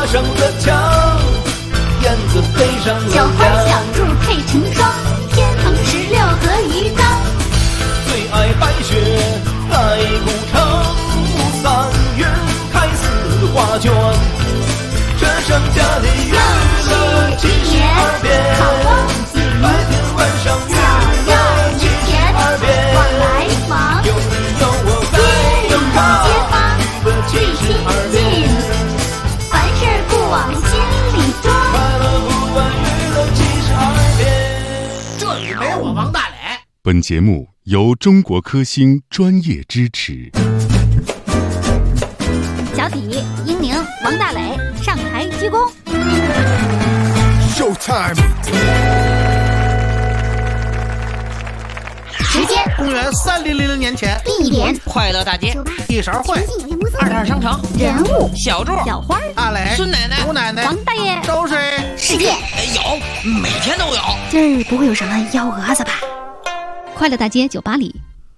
爬上了墙，燕子飞上了小花小梁。 兔配成双，天蓬16和鱼缸。 最爱白雪在古城，3月开4花卷。这剩下的月色72变，白天晚上月亮72变。 往来往， 有你有我在有他， 街坊最 72 亲近，凡事不往心里装。 快乐不问娱乐72变。 这里没我王大磊。 本节目由中国科兴专业支持。 小体、英宁、王大磊上台鞠躬。 Showtime。 时间公元3000年前， 地点快乐大街， 一勺会， 二点商场， 人物小柱， 小花阿磊， 孙奶奶， 吴奶奶， 王大爷都是事件。 有，每天都有。 今儿不会有什么幺蛾子吧？快乐大街酒吧里，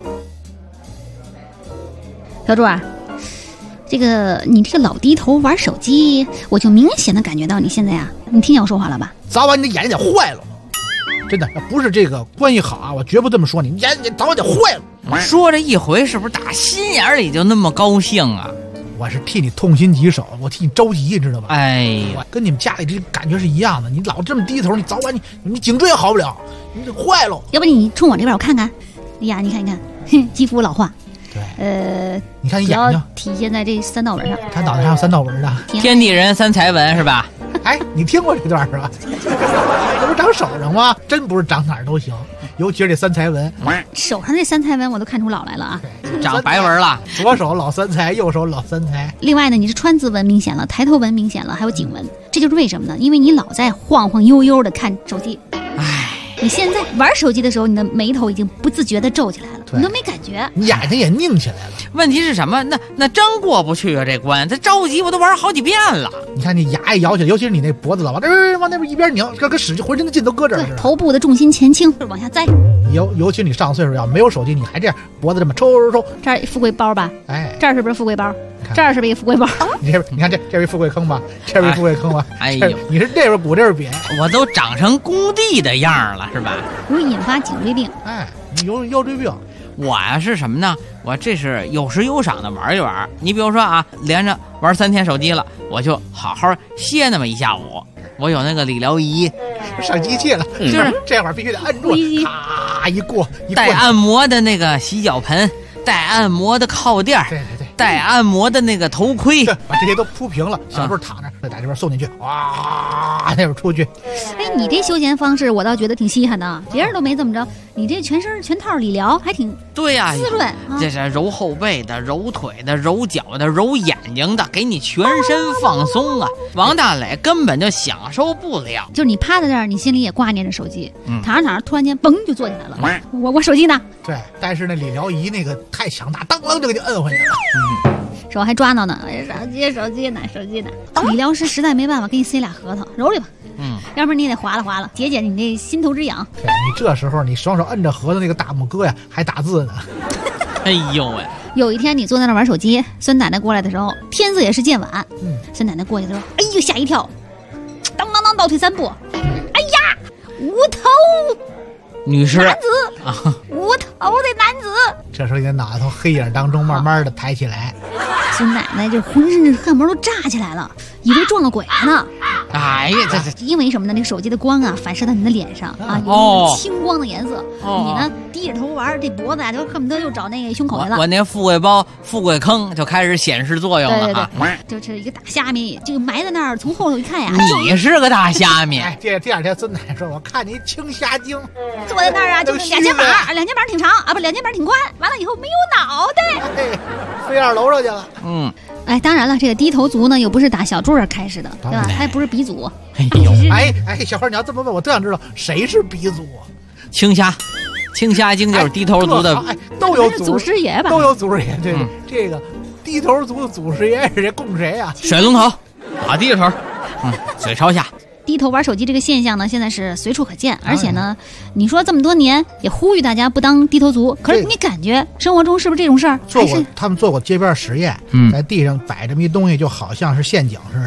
小柱啊，你这个老低头玩手机，我就明显的感觉到你现在啊，你听见我说话了吧？ 早晚你的眼睛得坏了。真的，要不是这个关系好啊，我绝不这么说你。你眼睛早晚得坏了。 说这一回，是不是打心眼里就那么高兴啊？ 我是替你痛心疾首，我替你着急，你知道吧？ 哎呀， 我跟你们家里这感觉是一样的。你老这么低头，你早晚你颈椎也好不了，你这坏了。 要不你冲我这边我看看，哎呀，你看，哼，肌肤老化。 对，你看你主要眼睛， 体现在这3道纹上。 他脑袋上有3道纹的。 天地人3才纹是吧？ 哎，你听过这段是吧？这不是长手上吗？真不是长哪儿都行，尤其是这3才纹。 手上这3才纹我都看出老来了啊！ 长白纹了， 左手老3才，右手老3才。 另外呢，你是川字纹明显了，抬头纹明显了，还有颈纹，这就是为什么呢？因为你老在晃晃悠悠的看手机。 哎， 你现在玩手机的时候，你的眉头已经不自觉的皱起来了， 对你都没感觉。 你眼睛也拧起来了。 问题是什么？那真过不去啊这关，他着急我都玩好几遍了。 你看你牙一咬起来，尤其是你那脖子老往那边一边拧，跟使劲浑身的劲都搁这儿似的。 头部的重心前倾，往下栽。 尤其你上岁数要没有手机，你还这样脖子这么抽。 这儿富贵包吧？ 哎， 这儿是不是富贵包？这儿是不是一个富贵包？ 你看这是富贵坑吧？这是富贵坑吧？ 哎呦， 你是这边鼓这边瘪， 我都长成工地的样了是吧？ 容易引发颈椎病。 哎，你有腰椎病。 我呀是什么呢？我这是有时有赏的玩一玩。你比如说啊，连着玩3天手机了，我就好好歇那么1下午。我有那个理疗仪， 上机器了， 就是这会儿必须得按住，咔一过， 带按摩的那个洗脚盆，带按摩的靠垫， 对， 带按摩的那个头盔， 把这些都铺平了，小柱躺着，再在这边送进去，哇，那边出去。 哎，你这休闲方式我倒觉得挺稀罕的，别人都没这么着，你这全身全套理疗还挺对呀， 滋润。 这是揉后背的、揉腿的、揉脚的、揉眼睛的，给你全身放松啊！王大磊根本就享受不了。 就是你趴在这儿，你心里也挂念着手机，躺着突然间嘣就坐起来了。我手机呢？ 对，但是那理疗仪那个太强大，当啷就给你摁回去了。 手还抓挠呢，手机呢？理疗师实在没办法，给你塞俩核桃，揉里吧。要不然你也得划拉，解解你那心头之痒。 对，你这时候你双手摁着核桃那个大拇哥呀，还打字呢。 哎呦喂！ 有一天你坐在那玩手机，孙奶奶过来的时候，天色也是渐晚。孙奶奶过去的时候，哎呦吓一跳，当当当倒退3步，哎呀，无头女士男子啊，无头的男子。 这时候你的脑袋从黑影当中慢慢的抬起来。 孙奶奶这浑身这汗毛都炸起来了，以为撞个鬼了呢。 哎呀，这因为什么呢？那个手机的光啊，反射到你的脸上啊，有青光的颜色。你呢，低着头玩，这脖子啊，就恨不得就找那个胸口去了。 我那富贵包、富贵坑就开始显示作用了对，就是一个大虾米，这个埋在那儿，从后头一看呀， 你是个大虾米。 哎，第2天孙奶奶说：“我看你青虾精， 坐在那儿啊，就是2肩膀挺长啊，不，2肩膀挺宽，完了以后没有脑袋， 哎，飞2楼上去了。” 哎，当然了，这个低头族呢，又不是打小柱儿开始的，对吧？他也不是鼻祖。 哎，小花，你要这么问，我特想知道谁是鼻祖啊？ 青虾精就是低头族的， 都有祖师爷吧？ 都有祖师爷。对，这个低头族的祖师爷是谁？供谁啊？ 水龙头，低着头，嘴朝下。 低头玩手机这个现象呢，现在是随处可见，而且呢，你说这么多年也呼吁大家不当低头族，可是你感觉生活中是不是这种事儿？ 他们做过街边实验，在地上摆这么一东西，就好像是陷阱似的，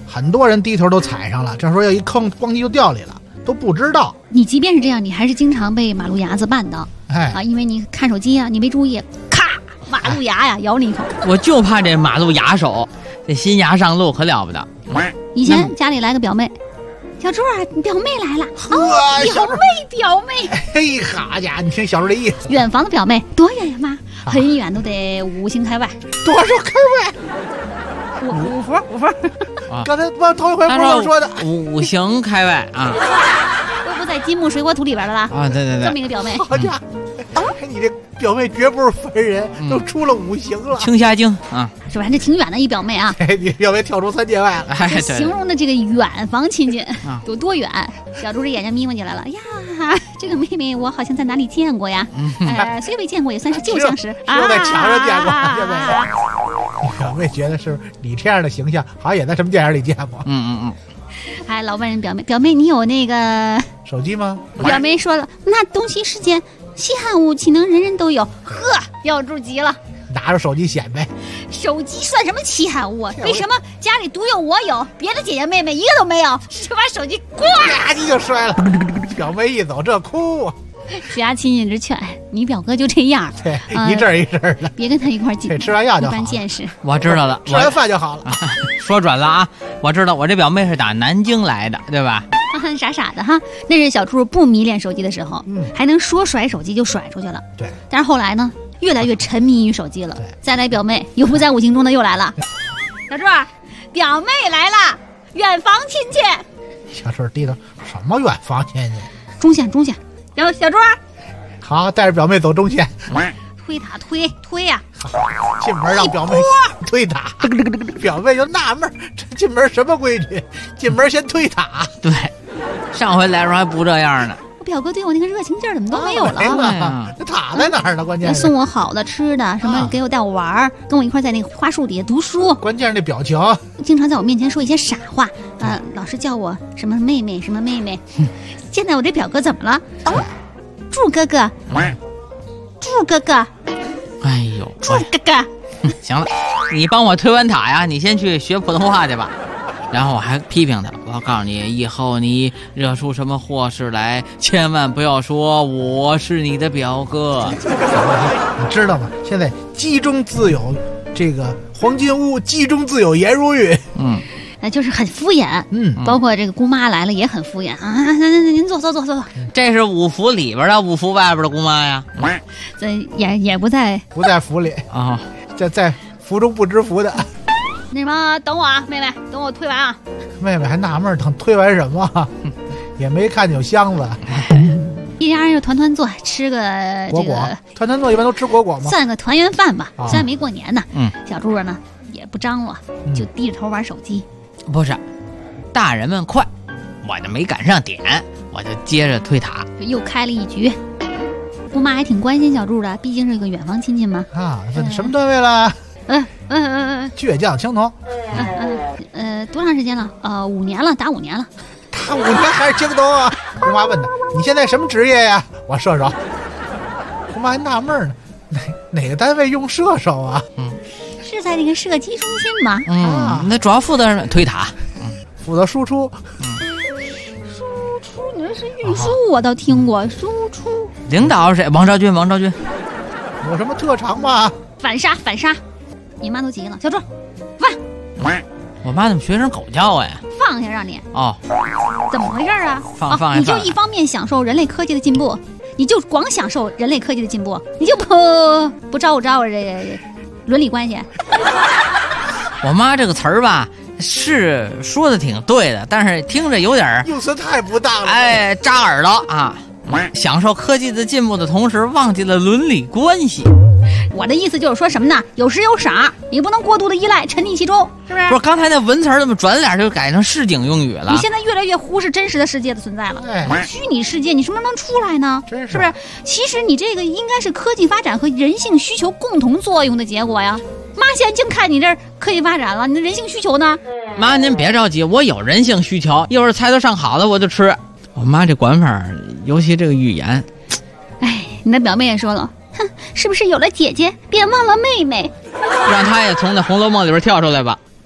很多人低头都踩上了，这时候要一坑，咣叽就掉里了，都不知道。 你即便是这样，你还是经常被马路牙子绊到哎， 啊，因为你看手机啊，你没注意，咔，马路牙呀咬你一口。 我就怕这马路牙手，这新牙上路可了不得。 以前家里来个表妹，小朱啊，你表妹来了。 呵，小时候， 表妹， 嘿，好家伙，你听小时候这意思， 远房的表妹多远呀妈？很远，都得5星开外， 多少开外？ 五福。 刚才头一回不他是我说的， 五行开外啊都不在金木水火土里边了啦。 啊！对对这么对， 一个表妹， 好家伙，你这表妹绝不是凡人，都出了5行了。 青霞精啊！ 是吧？这挺远的一表妹啊。 哎，你表妹跳出3界外了。 哎，对形容的这个远房亲戚啊有多远？小猪这眼睛眯蒙起来了。呀，这个妹妹我好像在哪里见过呀？虽未见过，也算是旧相识。 只有在墙上见过， 啊现在。表妹觉得是你这样的形象，好像也在什么电影里见过。 还老问人表妹，表妹你有那个？ 手机吗？ 表妹说了，那东西世间稀罕物岂能人人都有？呵，小猪急了。 拿着手机显摆， 手机算什么稀罕物啊？为什么家里独有我有，别的姐姐妹妹一个都没有？就把手机咣吧唧就摔了。表妹一走，这哭啊！ 血压亲戚直劝你表哥就这样， 对，一阵一阵的。 别跟他一块进。 对，吃完药就一好了。 般见识。 我知道了， 吃完饭就好了。 说准了啊！我知道，我这表妹是打南京来的，对吧？ 傻傻的哈，那是小猪不迷恋手机的时候，还能说甩手机就甩出去了。 对， 但是后来呢，越来越沉迷于手机了对。 再来表妹，又不在5行中的又来了。小猪，表妹来了，远房亲戚。 小猪低头，什么远房亲戚？ 中线。然后小猪好，带着表妹走中线， 推塔推呀， 进门让表妹推塔。表妹就纳闷，这进门什么规矩？进门先推塔。 对，上回来的时候还不这样呢。 我表哥对我那个热情劲儿怎么都没有了？ 没哎呀了，这塔在哪儿呢？关键是送我好的吃的，什么给我带我玩儿，跟我一块在那个花树底下读书， 关键是那表情。 经常在我面前说一些傻话，老是叫我什么妹妹什么妹妹。现在我这表哥怎么了？祝哥哥，祝哥哥， 哎呦， 祝哥哥。 行了，你帮我推完塔呀，你先去学普通话去吧。然后我还批评他，我告诉你，以后你惹出什么祸事来，千万不要说我是你的表哥。 你知道吗？现在鸡中自有这个黄金屋，鸡中自有颜如玉。 就是很敷衍，包括这个姑妈来了也很敷衍啊。您坐。 这是五福里边的，五福外边的姑妈呀。 这也不在府里啊， 在福中不知福的。 那什么，等我啊，妹妹，等我推完啊。 妹妹还纳闷，等推完什么？也没看见有箱子。 一家人就团坐，吃个果果。团坐一般都吃果果吗？ 算个团圆饭吧，虽然没过年呢。小猪呢也不张罗，就低着头玩手机。 不是，大人们快，我就没赶上点，我就接着推塔， 又开了一局。姑妈还挺关心小猪的，毕竟是个远房亲戚嘛。 啊，什么单位了？倔强青铜。 多长时间了？5年了，打5年了。 打5年还是青铜啊？姑妈问他：“你现在什么职业呀？”我射手。姑妈还纳闷呢，哪个单位用射手啊？ 是在那个射击中心吗？ 那主要负责推塔， 负责输出。 输出，你说是运输，我倒听过。输出领导是谁？王昭君。 有什么特长吗？ 反杀！你妈都急了，小猪， 我妈怎么学成狗叫呀？ 放下让你哦， 怎么回事啊？ 放下， 你就一方面享受人类科技的进步，你就光享受人类科技的进步，你就不照顾这伦理关系。 我妈这个词儿吧，是说的挺对的，但是听着有点用词太不当了。 哎，扎耳朵啊！享受科技的进步的同时，忘记了伦理关系。 我的意思就是说什么呢？有时有赏，你不能过度的依赖，沉溺其中，是不是？ 不是，刚才那文词儿怎么转脸就改成市井用语了？ 你现在越来越忽视真实的世界的存在了。虚拟世界你什么时候能出来呢？是不是？其实你这个应该是科技发展和人性需求共同作用的结果呀。妈，现在净看你这科技发展了，你的人性需求呢？ 妈，您别着急，我有人性需求，一会儿菜都上好了我就吃。我妈这管法，尤其这个语言， 哎，你的表妹也说了，哼，是不是有了姐姐便忘了妹妹？ 让她也从那《红楼梦》里边跳出来吧。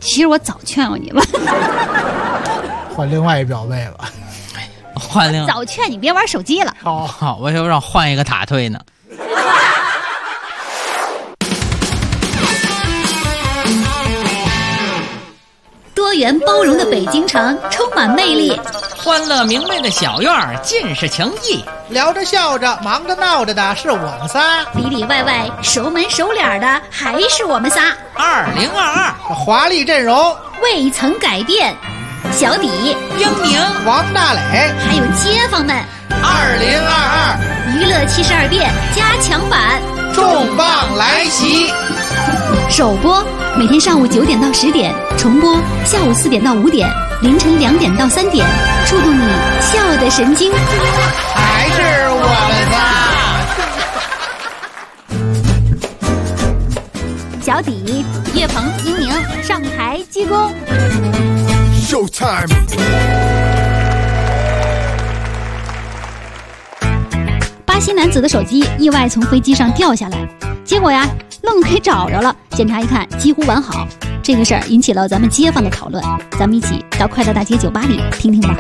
其实我早劝过你了， 换另外一表妹了。 换另早劝你别玩手机了。 好，我要让换一个塔退呢。 多元包容的北京城充满魅力， 欢乐明媚的小院儿尽是情谊， 聊着笑着忙着闹着的是我们仨， 里里外外熟门熟脸的还是我们仨。 2022 华丽阵容未曾改变，小底、 英宁、 王大磊， 还有街坊们 2022 娱乐72变加强版重磅来袭。 首播每天上午9点到10点，重播下午4点到5点，凌晨2点到3点，触动你笑的神经。 还是我们仨。小底、岳鹏、英宁上台鞠躬。 Showtime。 巴西男子的手机意外从飞机上掉下来，结果呀，愣给找着了。检查一看，几乎完好。这个事儿引起了咱们街坊的讨论，咱们一起到快乐大街酒吧里听听吧。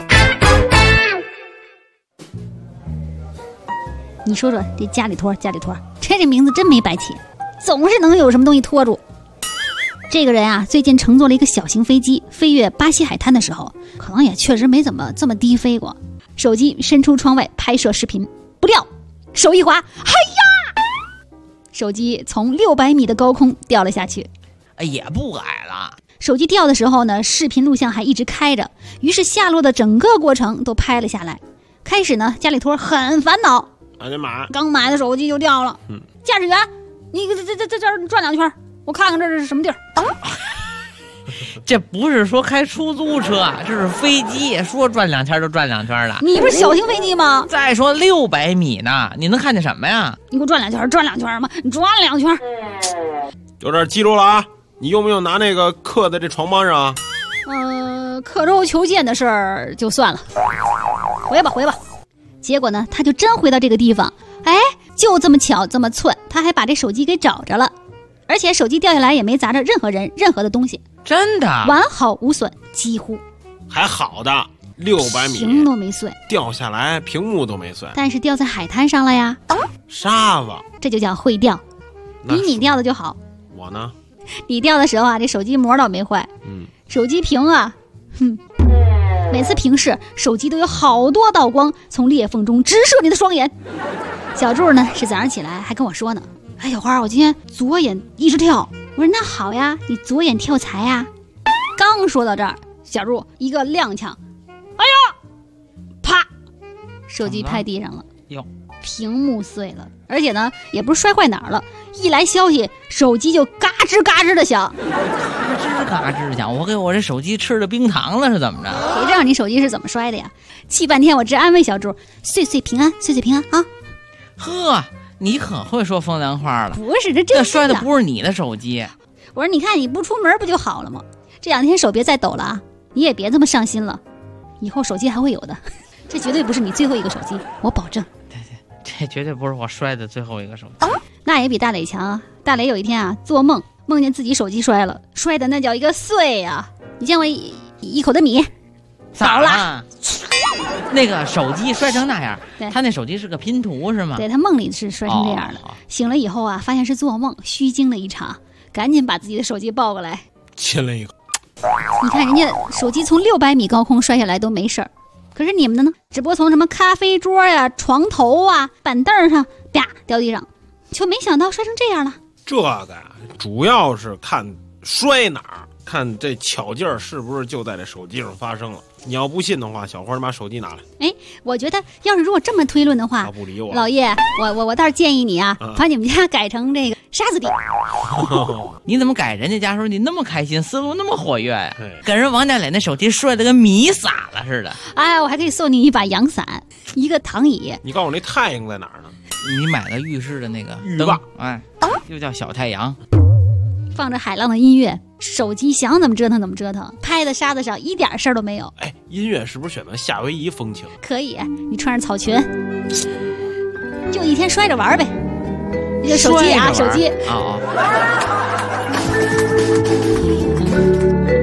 你说说这家里托，这名字真没白起，总是能有什么东西拖住。这个人啊，最近乘坐了一个小型飞机，飞越巴西海滩的时候，可能也确实没怎么这么低飞过。手机伸出窗外拍摄视频，不料手一滑，哎呀！手机从600米的高空掉了下去。 也不矮了。 手机掉的时候呢，视频录像还一直开着，于是下落的整个过程都拍了下来。开始呢，家里托很烦恼，刚买的手机就掉了。驾驶员，你这转2圈，我看看这是什么地儿。 这不是说开出租车，这是飞机，说转2圈就转2圈了。 你不是小型飞机吗？ 再说600米呢，你能看见什么呀？ 你给我转2圈吗？你转2圈。 有点记住了啊！你用没有拿那个刻在这床帮上啊？ 刻舟求剑的事儿就算了，回吧。结果呢，他就真回到这个地方，哎，就这么巧这么寸，他还把这手机给找着了，而且手机掉下来也没砸着任何人任何的东西， 真的完好无损，几乎还好的600米， 屏都没碎， 掉下来屏幕都没碎， 但是掉在海滩上了呀， 沙子， 这就叫会掉，比你掉的就好。 我呢？ 你掉的时候啊，这手机膜倒没坏，手机屏啊，每次平视手机都有好多道光从裂缝中直射你的双眼。小柱呢是早上起来还跟我说呢，哎，小花，我今天左眼一直跳。我说那好呀，你左眼跳财呀。刚说到这儿，小柱一个踉跄，哎呀，啪，手机拍地上了，屏幕碎了，而且呢也不是摔坏哪儿了，一来消息手机就嘎吱嘎吱的响， 嘎吱响，我给我这手机吃了冰糖了是怎么着？ 谁知道你手机是怎么摔的呀？气半天我直安慰小柱，岁岁平安啊。 呵，你可会说风凉话了。 不是，这摔的不是你的手机。 我说你看你不出门不就好了吗？这2天手别再抖了啊，你也别这么上心了，以后手机还会有的，这绝对不是你最后一个手机，我保证。 这绝对不是我摔的最后一个手机。 那也比大磊强啊。大磊有一天啊，做梦梦见自己手机摔了，摔的那叫一个碎啊！你见过一口的米倒了， 那个手机摔成那样， 对， 他那手机是个拼图是吗？ 对，他梦里是摔成这样的，醒了以后啊，发现是做梦，虚惊了一场，赶紧把自己的手机抱过来亲了一口。 你看人家手机从600米高空摔下来都没事儿，可是你们的呢？只不过从什么咖啡桌呀、床头啊、板凳上啪掉地上，就没想到摔成这样了。 这个呀，主要是看摔哪儿，看这巧劲儿是不是就在这手机上发生了。你要不信的话，小花你把手机拿来。 哎，我觉得要是如果这么推论的话， 不理我， 老叶，我倒是建议你啊，把你们家改成这个沙子地。 你怎么改人家家时候你那么开心，思路那么活跃呀？跟人王大磊那手机摔得跟米撒了似的。 哎，我还可以送你一把阳伞，一个躺椅。 你告诉我那太阳在哪儿呢？ 你买个浴室的那个浴霸， 哎，又叫小太阳。 放着海浪的音乐，手机想怎么折腾怎么折腾，拍在沙子上一点事儿都没有。 哎，音乐是不是选择夏威夷风情？ 可以，你穿着草裙，就一天摔着玩呗。这个手机啊，手机。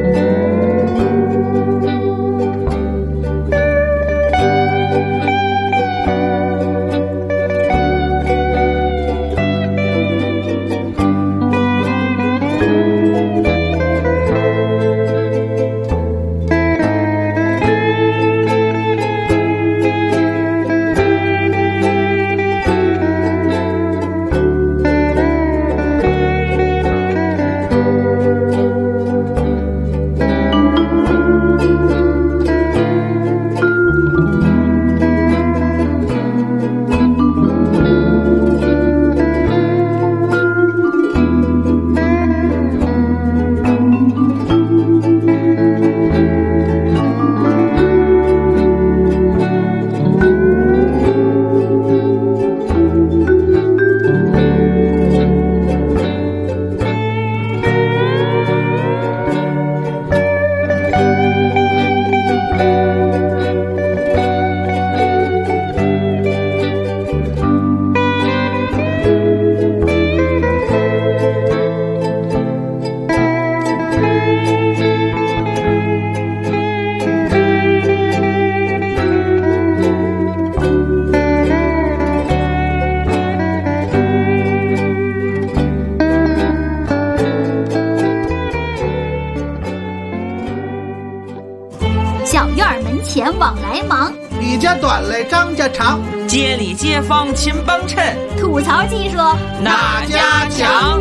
小院门前往来忙， 李家短嘞张家长， 街里街坊勤帮衬， 吐槽技术哪家强？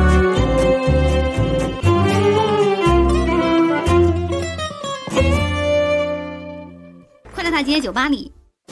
快乐大街酒吧里，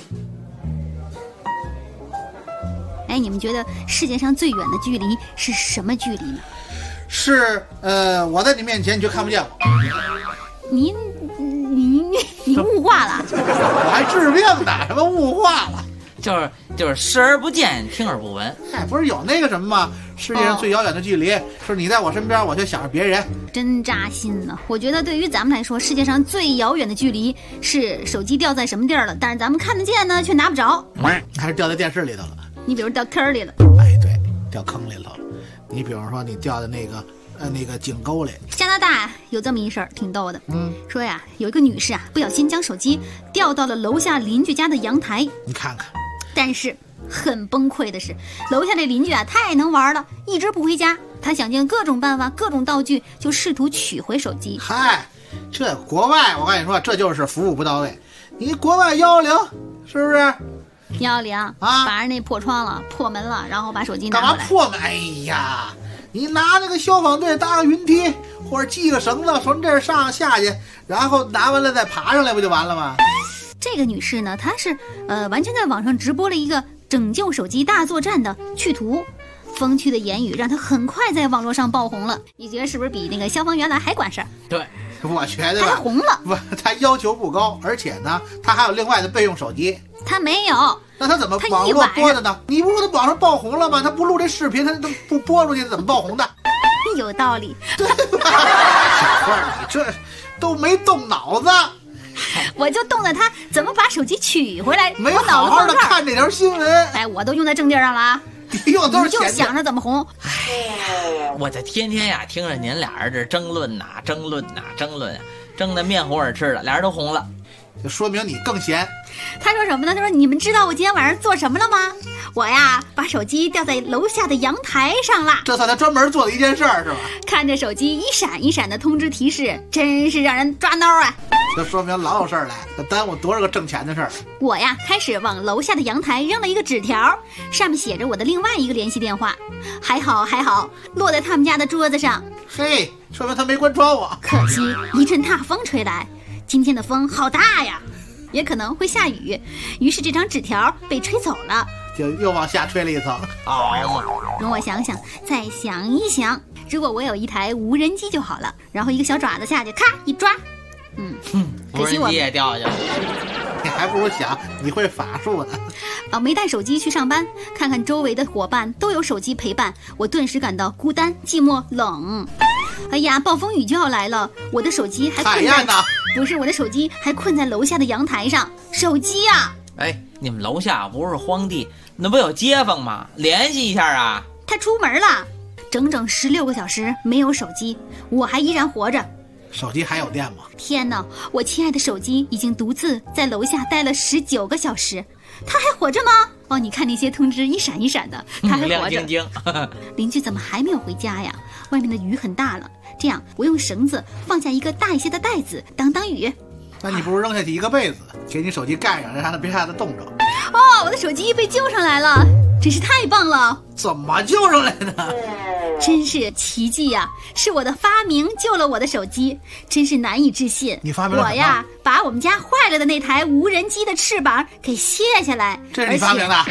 哎，你们觉得世界上最远的距离是什么距离呢？ 是我在你面前你就看不见我， 你物化了， 我还治病呢，什么物化了？ 就是视而不见，听而不闻。 嗨，不是有那个什么吗？世界上最遥远的距离，是你在我身边，我就想着别人。 真扎心呢。我觉得对于咱们来说，世界上最遥远的距离是手机掉在什么地儿了，但是咱们看得见呢，却拿不着。 还是掉在电视里头了。 你比如掉坑里了， 哎，对，掉坑里头了。你比如说你掉在那个井沟里。 加拿大有这么一事儿，挺逗的。说呀，有一个女士啊，不小心将手机掉到了楼下邻居家的阳台。 你看看， 但是很崩溃的是，楼下这邻居啊太能玩了，一直不回家。他想尽各种办法、各种道具，就试图取回手机。 嗨，这国外我跟你说，这就是服务不到位。你国外110是不是 110 啊？ 把人那破窗了、破门了，然后把手机拿干回来。 嘛破门？哎呀，你拿那个消防队搭个云梯，或者系个绳子从这儿上下去，然后拿完了再爬上来，不就完了吗？ 这个女士呢，她是完全在网上直播了一个拯救手机大作战的趣图，风趣的言语让她很快在网络上爆红了。你觉得是不是比那个消防员来还管事儿？ 对， 我觉得她还红了。 不，他要求不高，而且呢，他还有另外的备用手机。 她没有， 那他怎么网络播的呢？你不是网上爆红了吗？他不录这视频，他都不播出去，怎么爆红的？ 有道理。 对吧？小慧儿，你这都没动脑子。 我就动了他怎么把手机取回来， 没我脑好好的子放这儿。 看这条新闻。 哎，我都用在正地儿上了啊！ 你用都是你就钱想着怎么红。 我这天天呀听着您俩人这争论呐、争论呐、争论，争得面红耳赤的，俩人都红了。 就说明你更闲。 他说什么呢？他说你们知道我今天晚上做什么了吗？我呀把手机掉在楼下的阳台上了。 这算他专门做的一件事儿是吧？ 看着手机一闪一闪的通知提示，真是让人抓挠啊！ 这说明老有事儿来，这耽误多少个挣钱的事儿。 我呀开始往楼下的阳台扔了一个纸条，上面写着我的另外一个联系电话。还好，落在他们家的桌子上。 嘿，说明他没关窗户。 可惜一阵大风吹来，今天的风好大呀，也可能会下雨，于是这张纸条被吹走了。 就又往下吹了一层。 容我想想，再想一想，如果我有一台无人机就好了，然后一个小爪子下去，咔一抓，可惜我无人机也掉下去了。 你还不如想你会法术呢。 没带手机去上班，看看周围的伙伴都有手机陪伴，我顿时感到孤单、寂寞、冷。哎呀，暴风雨就要来了，我的手机还困在……不是，我的手机还困在楼下的阳台上。手机呀！ 哎，你们楼下不是荒地，那不有街坊吗？联系一下啊！ 他出门了，整整16个小时没有手机，我还依然活着。 手机还有电吗？ 天哪，我亲爱的手机已经独自在楼下待了19个小时，他还活着吗？哦，你看那些通知一闪一闪的，他还活着。 亮晶晶。 邻居怎么还没有回家呀？外面的雨很大了，这样我用绳子放下一个大一些的袋子挡雨。 那你不如扔下去一个被子，给你手机盖上，让它别让它冻着。 哦，我的手机被救上来了，真是太棒了！ 怎么救上来的？ 真是奇迹呀！是我的发明救了我的手机，真是难以置信。 你发明了什么？ 我呀，把我们家坏了的那台无人机的翅膀给卸下来。 这是你发明的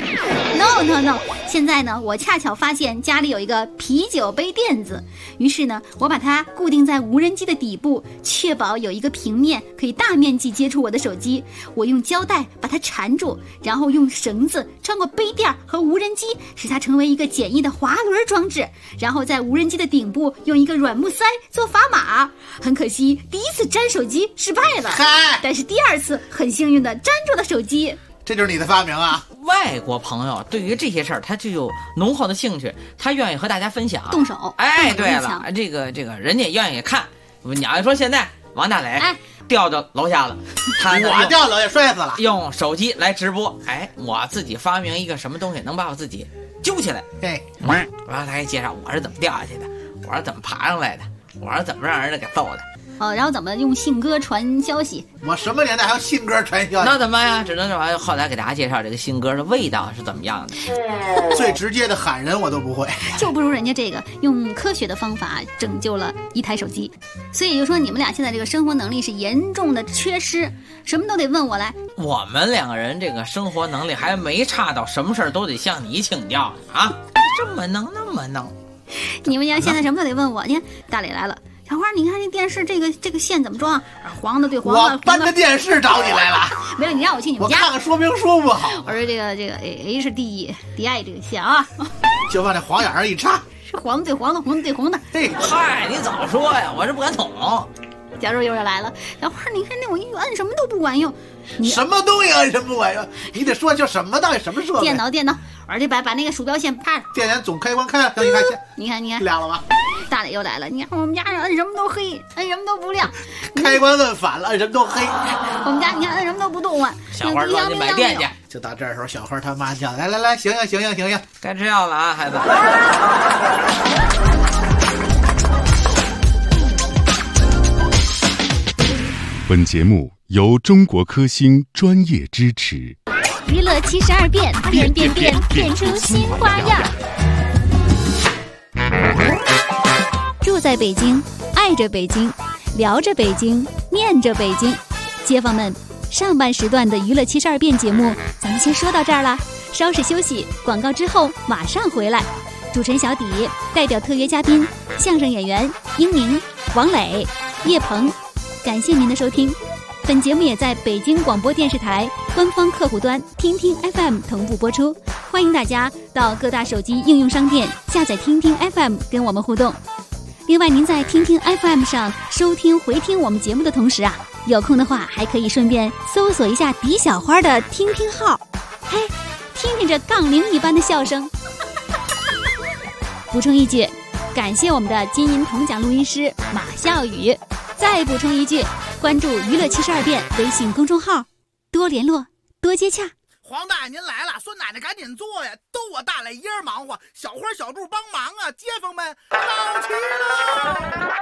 ？No， 现在呢，我恰巧发现家里有一个啤酒杯垫子，于是呢，我把它固定在无人机的底部，确保有一个平面可以大面积接触我的手机。我用胶带把它缠住，然后用绳子穿过杯垫和无人机，使它成为一个简易的滑轮装置，然后在无人机的顶部用一个软木塞做砝码。很可惜，第一次粘手机失败了，但是第二次很幸运的粘住了手机。 这就是你的发明啊！ 外国朋友对于这些事儿，他就有浓厚的兴趣，他愿意和大家分享， 动手。 哎，对了，这个人家也愿意看。你要说现在王大磊掉到楼下了， 我掉楼下摔死了， 用手机来直播。哎，我自己发明一个什么东西能把我自己揪起来。 哎， 然后他还介绍我是怎么掉下去的，我是怎么爬上来的。 我说怎么让人家给揍的？ 然后怎么用信鸽传消息？ 我什么年代还有信鸽传消息？ 那怎么办呀？只能说后来给大家介绍这个信鸽的味道是怎么样的。 最直接的喊人我都不会， 就不如人家这个用科学的方法拯救了一台手机。所以就说你们俩现在这个生活能力是严重的缺失，什么都得问我来。 我们两个人这个生活能力还没差到什么事儿都得向你请教呢啊！这么弄那么弄， 你们家现在什么都得问我。你看大磊来了。小花，你看这电视这个线怎么装？黄的对黄的。 我搬着电视找你来了。 没有，你让我去你们家。 我看看说明书不好。 我说这个 HDI 这个线啊， 就往那黄眼上一插， 是黄的对黄的，红的对红的。 嘿， 嗨，你早说呀，我是不敢捅。 小肉又来了，小花，你看那我一按什么都不管用。你什么东西按什么不管用？你得说叫什么到底什么设备？ 电脑，而且把那个鼠标线啪， 电源总开关开了，你看线， 你看亮了吧？ 大磊又来了，你看我们家人摁什么都黑，摁什么都不亮， 开关摁反了，摁什么都黑。 我们家你看摁什么都不动啊。 小花说你买电去。 就到这时候，小花他妈叫来，醒， 该吃药了啊，孩子。 本节目由中国科兴专业支持。 娱乐72变，变出新花样。住在北京，爱着北京，聊着北京，念着北京。街坊们，上半时段的娱乐72变节目咱们先说到这儿了，稍事休息，广告之后马上回来。主持人小底代表特约嘉宾相声演员英明、王磊、叶鹏，感谢您的收听。本节目也在北京广播电视台官方客户端听听 FM 同步播出，欢迎大家到各大手机应用商店下载听听 FM 跟我们互动。另外，您在听听 FM 上收听回听我们节目的同时啊，有空的话还可以顺便搜索一下狄小花的听听号，嘿，听听这杠铃一般的笑声。补充一句，感谢我们的金银铜奖录音师马笑宇。再补充一句，关注娱乐72变微信公众号，多联络，多接洽。 黄大爷您来了，孙奶奶赶紧坐呀，都我大磊一人忙活，小花小柱帮忙啊，街坊们闹齐了。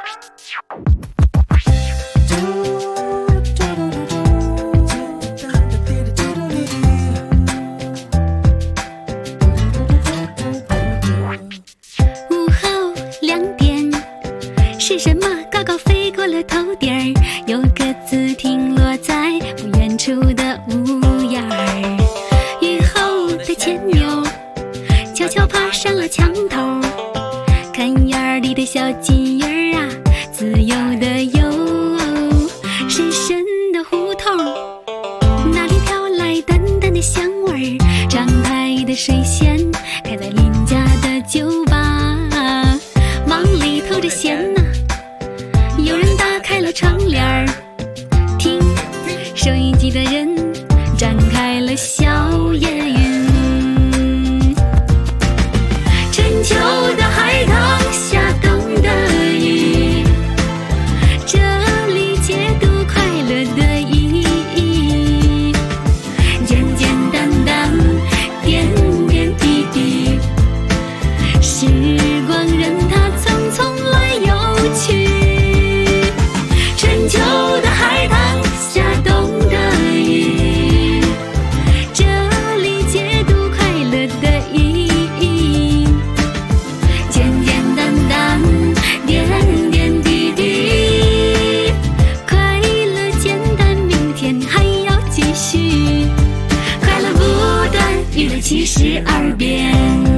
午后2点，是什么高高飞过了头顶儿，有个字停落在不远处的屋檐儿。雨后的牵牛悄悄爬上了墙头，看院里的小金鱼儿啊，自由的游。深深的胡同，那里飘来淡淡的香味儿，张开的水仙开在邻家的酒吧，忙里透着咸呐。有人打开了窗帘儿，听收音机的人展开了小夜云。深秋的海棠下冬的雨，这里解读快乐的意义，简简单单，点点滴滴，时光任它匆匆来又去。深秋的海棠下冬的雨，这里解读快乐的意义，简简单单，点点滴滴，快乐简单，明天还要继续，快乐不断，娱乐72变，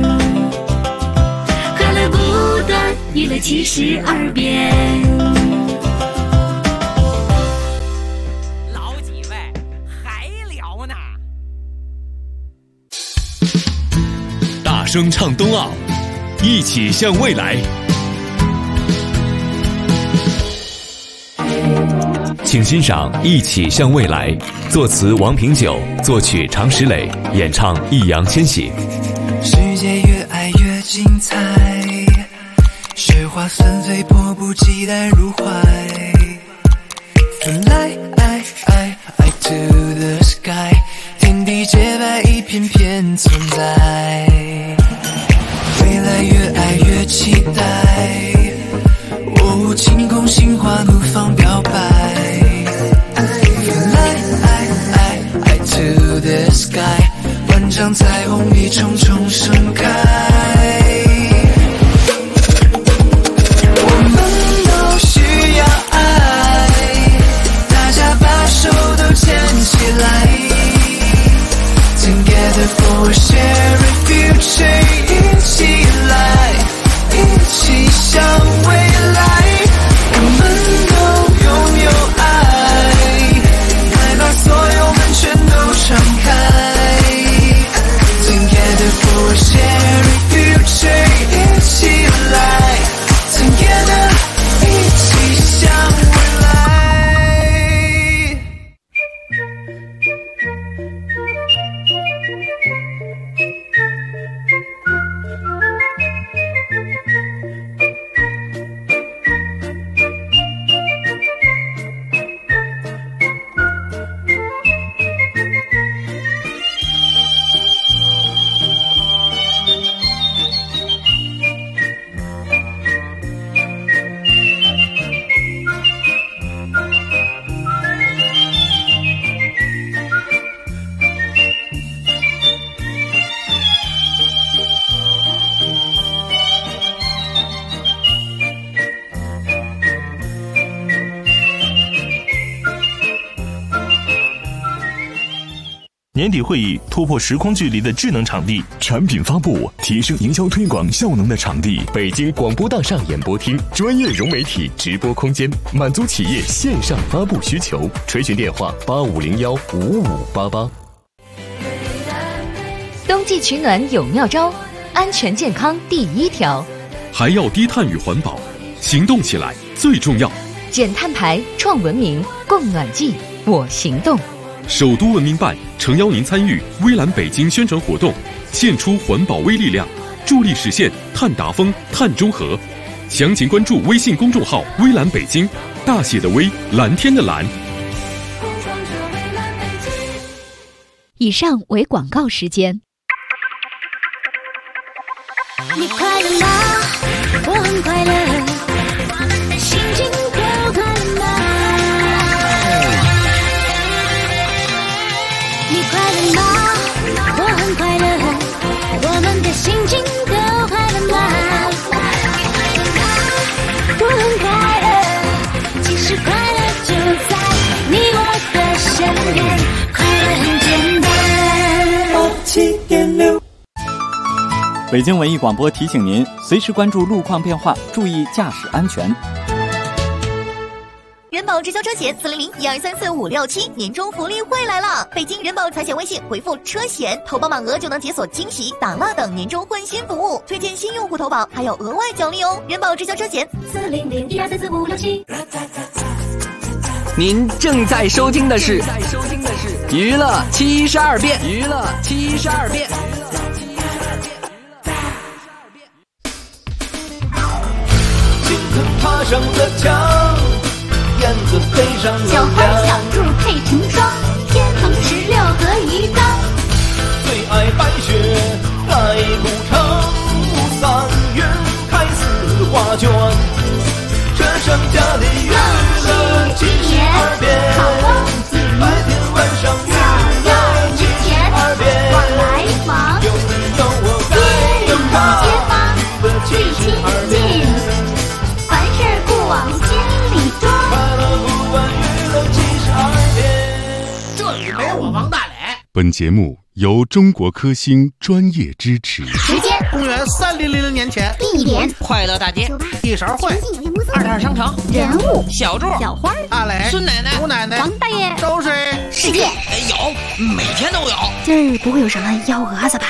快乐不断，娱乐72变。 大声唱冬奥，一起向未来。请欣赏《一起向未来》，作词王平久，作曲常石磊，演唱易烊千玺。 世界越爱越精彩，雪花纷飞，迫不及待入怀。Fly to the sky， 天地洁白，一片片存在。未来越爱越期待， 我惊空心花怒放表白。Fly to the sky， 万丈彩虹一重重盛开。我们都需要爱，大家把手都牵起来。Together for a shared future， 一起来，一起向未来。我们都拥有爱，来把所有门全都敞开。Together for a shared future， 一起来 ，Together 一起向未来。 年底会议突破时空距离的智能场地， 产品发布提升营销推广效能的场地，北京广播大厦演播厅专业融媒体直播空间，满足企业线上发布需求。垂询电话85015588。 冬季取暖有妙招，安全健康第一条， 还要低碳与环保，行动起来最重要。 减碳排，创文明，供暖季，我行动。 首都文明办诚邀您参与微蓝北京宣传活动，献出环保微力量，助力实现碳达峰、碳中和。详情关注微信公众号“微蓝北京”，大写的微，蓝天的蓝。 以上为广告时间。 你快乐吗？我很快乐，心情都快乐吗？你快乐吗？我很快乐，我们的心情都快乐吗？我很快乐，其实快乐就在你我的身边，快乐很简单。87.6 北京文艺广播提醒您，随时关注路况变化，注意驾驶安全。 人保直销车险400-1234-567年终福利会来了！北京人保财险微信回复车险，投保满额就能解锁惊喜、打蜡等年终换新服务，推荐新用户投保还有额外奖励哦！人保直销车险400-1234-567。 您正在收听的是娱乐72变，娱乐72变。 爬上了墙，燕子飞上了小花小兔配成双，天蓬16和鱼缸。 最爱白雪盖古城，3月开4花卷。这盛家的娱乐72变，白天晚上娱乐72变。 往来忙， 有你有我该有他，娱乐72变。 往心里装， 快乐不完娱乐72变。 这里没我王大磊。 本节目由中国科兴专业支持。 时间： 公元3000年前。 地点： 快乐大街。 一勺会。 二摊商城。 人物： 小柱、 小花、 阿磊、 孙奶奶、 吴奶奶、 王大爷、 周水。 世界有，每天都有。 今儿不会有什么幺蛾子吧？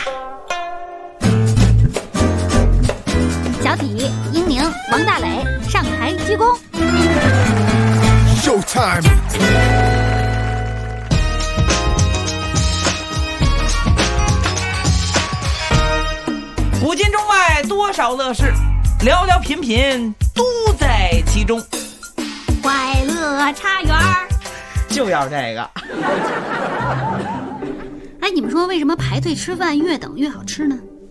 小体、英宁、王大磊上台鞠躬。 Showtime。 古今中外多少乐事，寥寥品品都在其中。 快乐茶园就要这个。 哎，你们说为什么排队吃饭越等越好吃呢？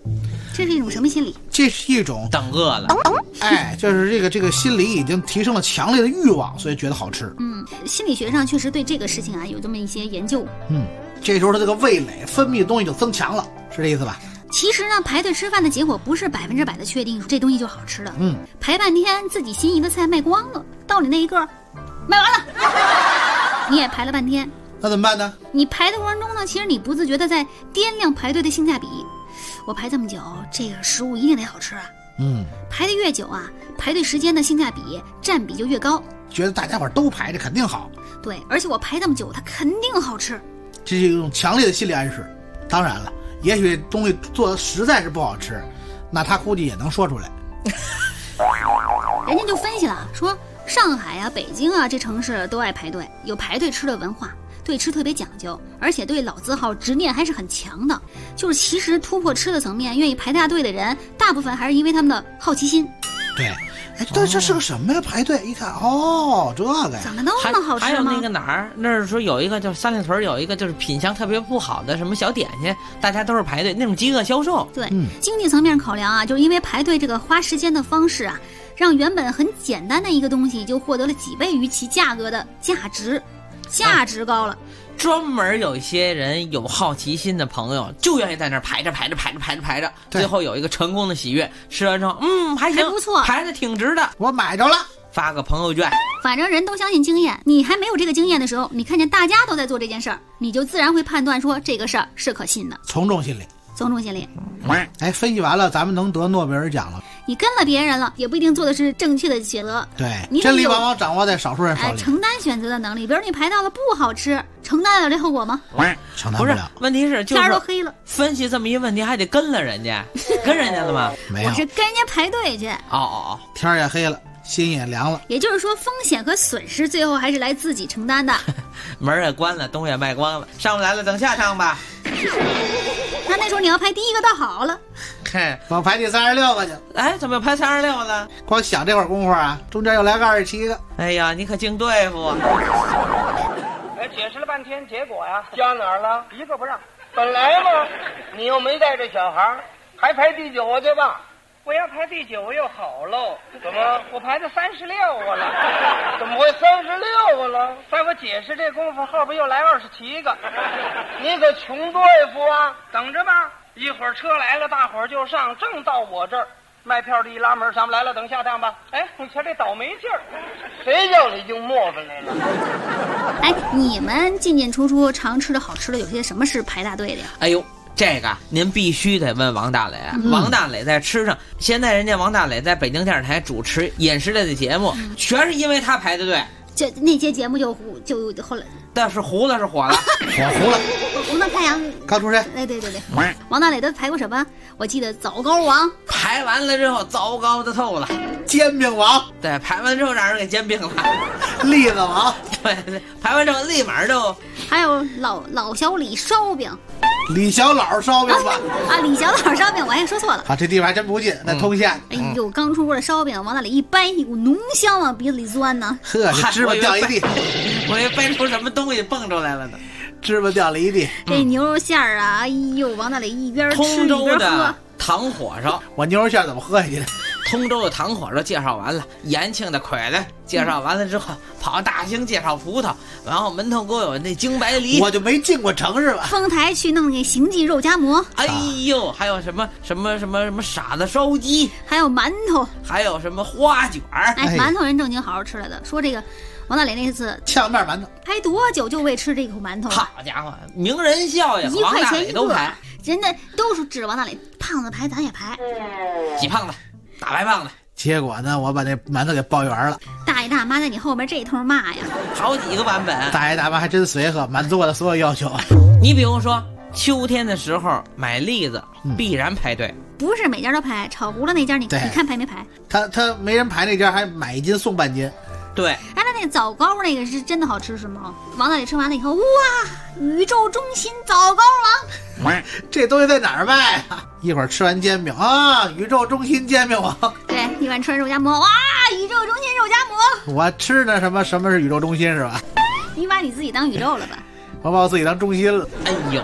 这是一种什么心理？ 这是一种等饿了。 哎，就是这个心理已经提升了强烈的欲望，所以觉得好吃。 心理学上确实对这个事情啊有这么一些研究。 这时候他这个味蕾分泌的东西就增强了，是这意思吧？ 其实呢，排队吃饭的结果不是100%的确定这东西就好吃的。排半天自己心仪的菜卖光了，到你那一个卖完了，你也排了半天， 那怎么办呢？ 你排的过程中呢，其实你不自觉的在掂量排队的性价比。我排这么久，这个食物一定得好吃啊。排得越久啊，排队时间的性价比占比就越高。 觉得大家伙都排着肯定好。 对，而且我排这么久，它肯定好吃。 这是一种强烈的心理暗示。当然了，也许东西做的实在是不好吃，那他估计也能说出来。 人家就分析了，说上海啊、北京啊这城市都爱排队，有排队吃的文化，对吃特别讲究，而且对老字号执念还是很强的。就是其实突破吃的层面，愿意排大队的人，大部分还是因为他们的好奇心。 对，哎，这是个什么呀？排队一看，哦，这个呀， 怎么那么好吃吗？ 还有那个哪儿，那是说有一个就是三里屯有一个就是品相特别不好的什么小点心，大家都是排队那种饥饿销售。 对，经济层面考量啊，就是因为排队这个花时间的方式啊，让原本很简单的一个东西就获得了几倍于其价格的价值高了。 专门有一些人有好奇心的朋友，就愿意在那儿排着，最后有一个成功的喜悦，吃完之后，还行， 还不错， 排的挺值的， 我买着了， 发个朋友圈。 反正人都相信经验，你还没有这个经验的时候，你看见大家都在做这件事儿，你就自然会判断说这个事儿是可信的。 从众心理。哎，分析完了，咱们能得诺贝尔奖了。 你跟了别人了，也不一定做的是正确的选择。 对，真理往往掌握在少数人手里。 承担选择的能力，比如你排到了不好吃，承担了这后果吗？ 承担不了。 不是，问题是就是天都黑了， 分析这么一个问题，还得跟了人家，跟人家了吗？ 没有， 我是跟人家排队去。 哦， 天也黑了，心也凉了。 也就是说，风险和损失最后还是来自己承担的。 门也关了，东西也卖光了，上不来了，等下趟吧。 那时候你要排第一个倒好了， 我排第36个去。 哎，怎么又排36了？ 光想这会儿功夫啊，中间又来个27个。 哎呀，你可净对付啊！ 解释了半天，结果呀，加哪儿了？一个不让。本来嘛，你又没带着小孩，还排第9个对吧？我要排第9个又好喽。怎么？我排到36个了？怎么会36个了？在我解释这功夫，后边又来27个。你可穷对付啊！等着吧，一会儿车来了，大伙儿就上，正到我这儿。卖票的一拉门，上不来了，等下趟吧。哎，你瞧这倒霉劲儿，谁叫你用磨粉来了？ 哎，你们进出出常吃的好吃的有些什么是排大队的呀？ 哎呦，这个您必须得问王大磊。王大磊在吃上，现在人家王大磊在北京电视台主持饮食类的节目，全是因为他排的队。 就那些节目就后来， 但是糊了是火了， 糊了。 红的太阳刚出身。 哎，对，王大磊都排过什么？我记得枣糕王， 排完了之后糟糕的透了。 煎饼王， 对，排完之后让人给煎饼了。 栗子王， 对，排完之后立马就。 还有老小李烧饼。 李小老烧饼吧？ 李小老烧饼，我还说错了。 这地方还真不近，那通县。 哎呦，刚出锅的烧饼，往那里一掰，一股浓香往鼻子里钻呢。 呵，芝麻掉一地， 我以为掰出什么东西蹦出来了呢。 芝麻掉了一地。 这牛肉馅儿啊，哎呦，往那里一边吃一边喝。 通州的糖火烧， 我牛肉馅怎么喝下去的？ 通州的糖火烧介绍完了，延庆的傀儡介绍完了之后，跑大兴介绍葡萄，然后门头沟有那京白梨， 我就没进过城是吧？ 丰台去弄那邢记肉夹馍， 哎呦，还有什么傻子烧鸡， 还有馒头， 还有什么花卷儿。 哎，馒头人正经好好吃来的，说这个王大磊那次呛面馒头， 排多久就为吃这口馒头？ 好家伙，名人效应 ，1块钱一个， 排， 人家都是指王大磊，胖子排咱也排， 几胖子，大白胖子。 结果呢，我把那馒头给包圆了。 大爷大妈在你后边这通骂呀， 好几个版本。 大爷大妈还真随和，满足我的所有要求。 你比如说，秋天的时候买栗子，必然排队。 不是每家都排，炒糊了那家你看排没排？ 他没人排那家，还买1斤送半斤。 对， 哎，那枣糕那个是真的好吃是吗？王大磊吃完了以后，哇，宇宙中心枣糕王， 这东西在哪儿卖啊？一会儿吃完煎饼啊，宇宙中心煎饼王。 对，一碗吃完肉夹馍，哇，宇宙中心肉夹馍。 我吃的什么是宇宙中心是吧？ 你把你自己当宇宙了吧？ 我把我自己当中心了。 哎呦，大家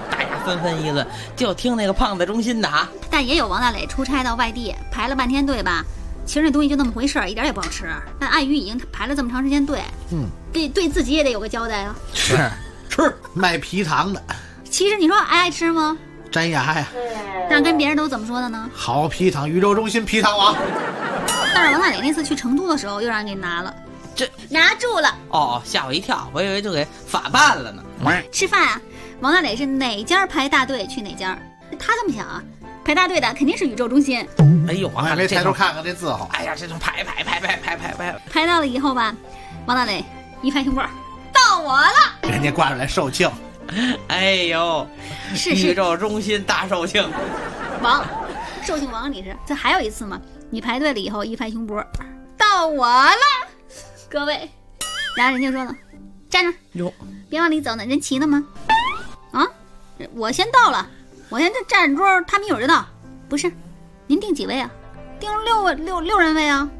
纷纷议论，就听那个胖子中心的啊。 但也有王大磊出差到外地，排了半天队吧，其实那东西就那么回事儿，一点也不好吃。但碍于已经排了这么长时间队，对自己也得有个交代啊。 是吃卖皮糖的， 其实你说爱吃吗？ 粘牙呀。 但跟别人都怎么说的呢？ 好皮糖，宇宙中心皮糖王。 但是王大磊那次去成都的时候，又让人给拿了。 这拿住了哦，吓我一跳，我以为就给法办了呢。 吃饭啊，王大磊是哪家排大队去哪家，他这么想啊，排大队的肯定是宇宙中心。 哎呦， 我还没抬头看看这字号。 哎呀，这种排排到了以后吧，王大磊一拍胸脯，到我了， 人家挂出来售罄。 哎呦， 是宇宙中心大售罄， 王，售罄王你是。这还有一次嘛，你排队了以后一拍胸脯，到我了。各位，然后人家说呢，站着，别往里走呢，人齐呢吗？啊，我先到了，我先这站着桌，他们一会儿就到。不是，您定几位啊？定六人位啊。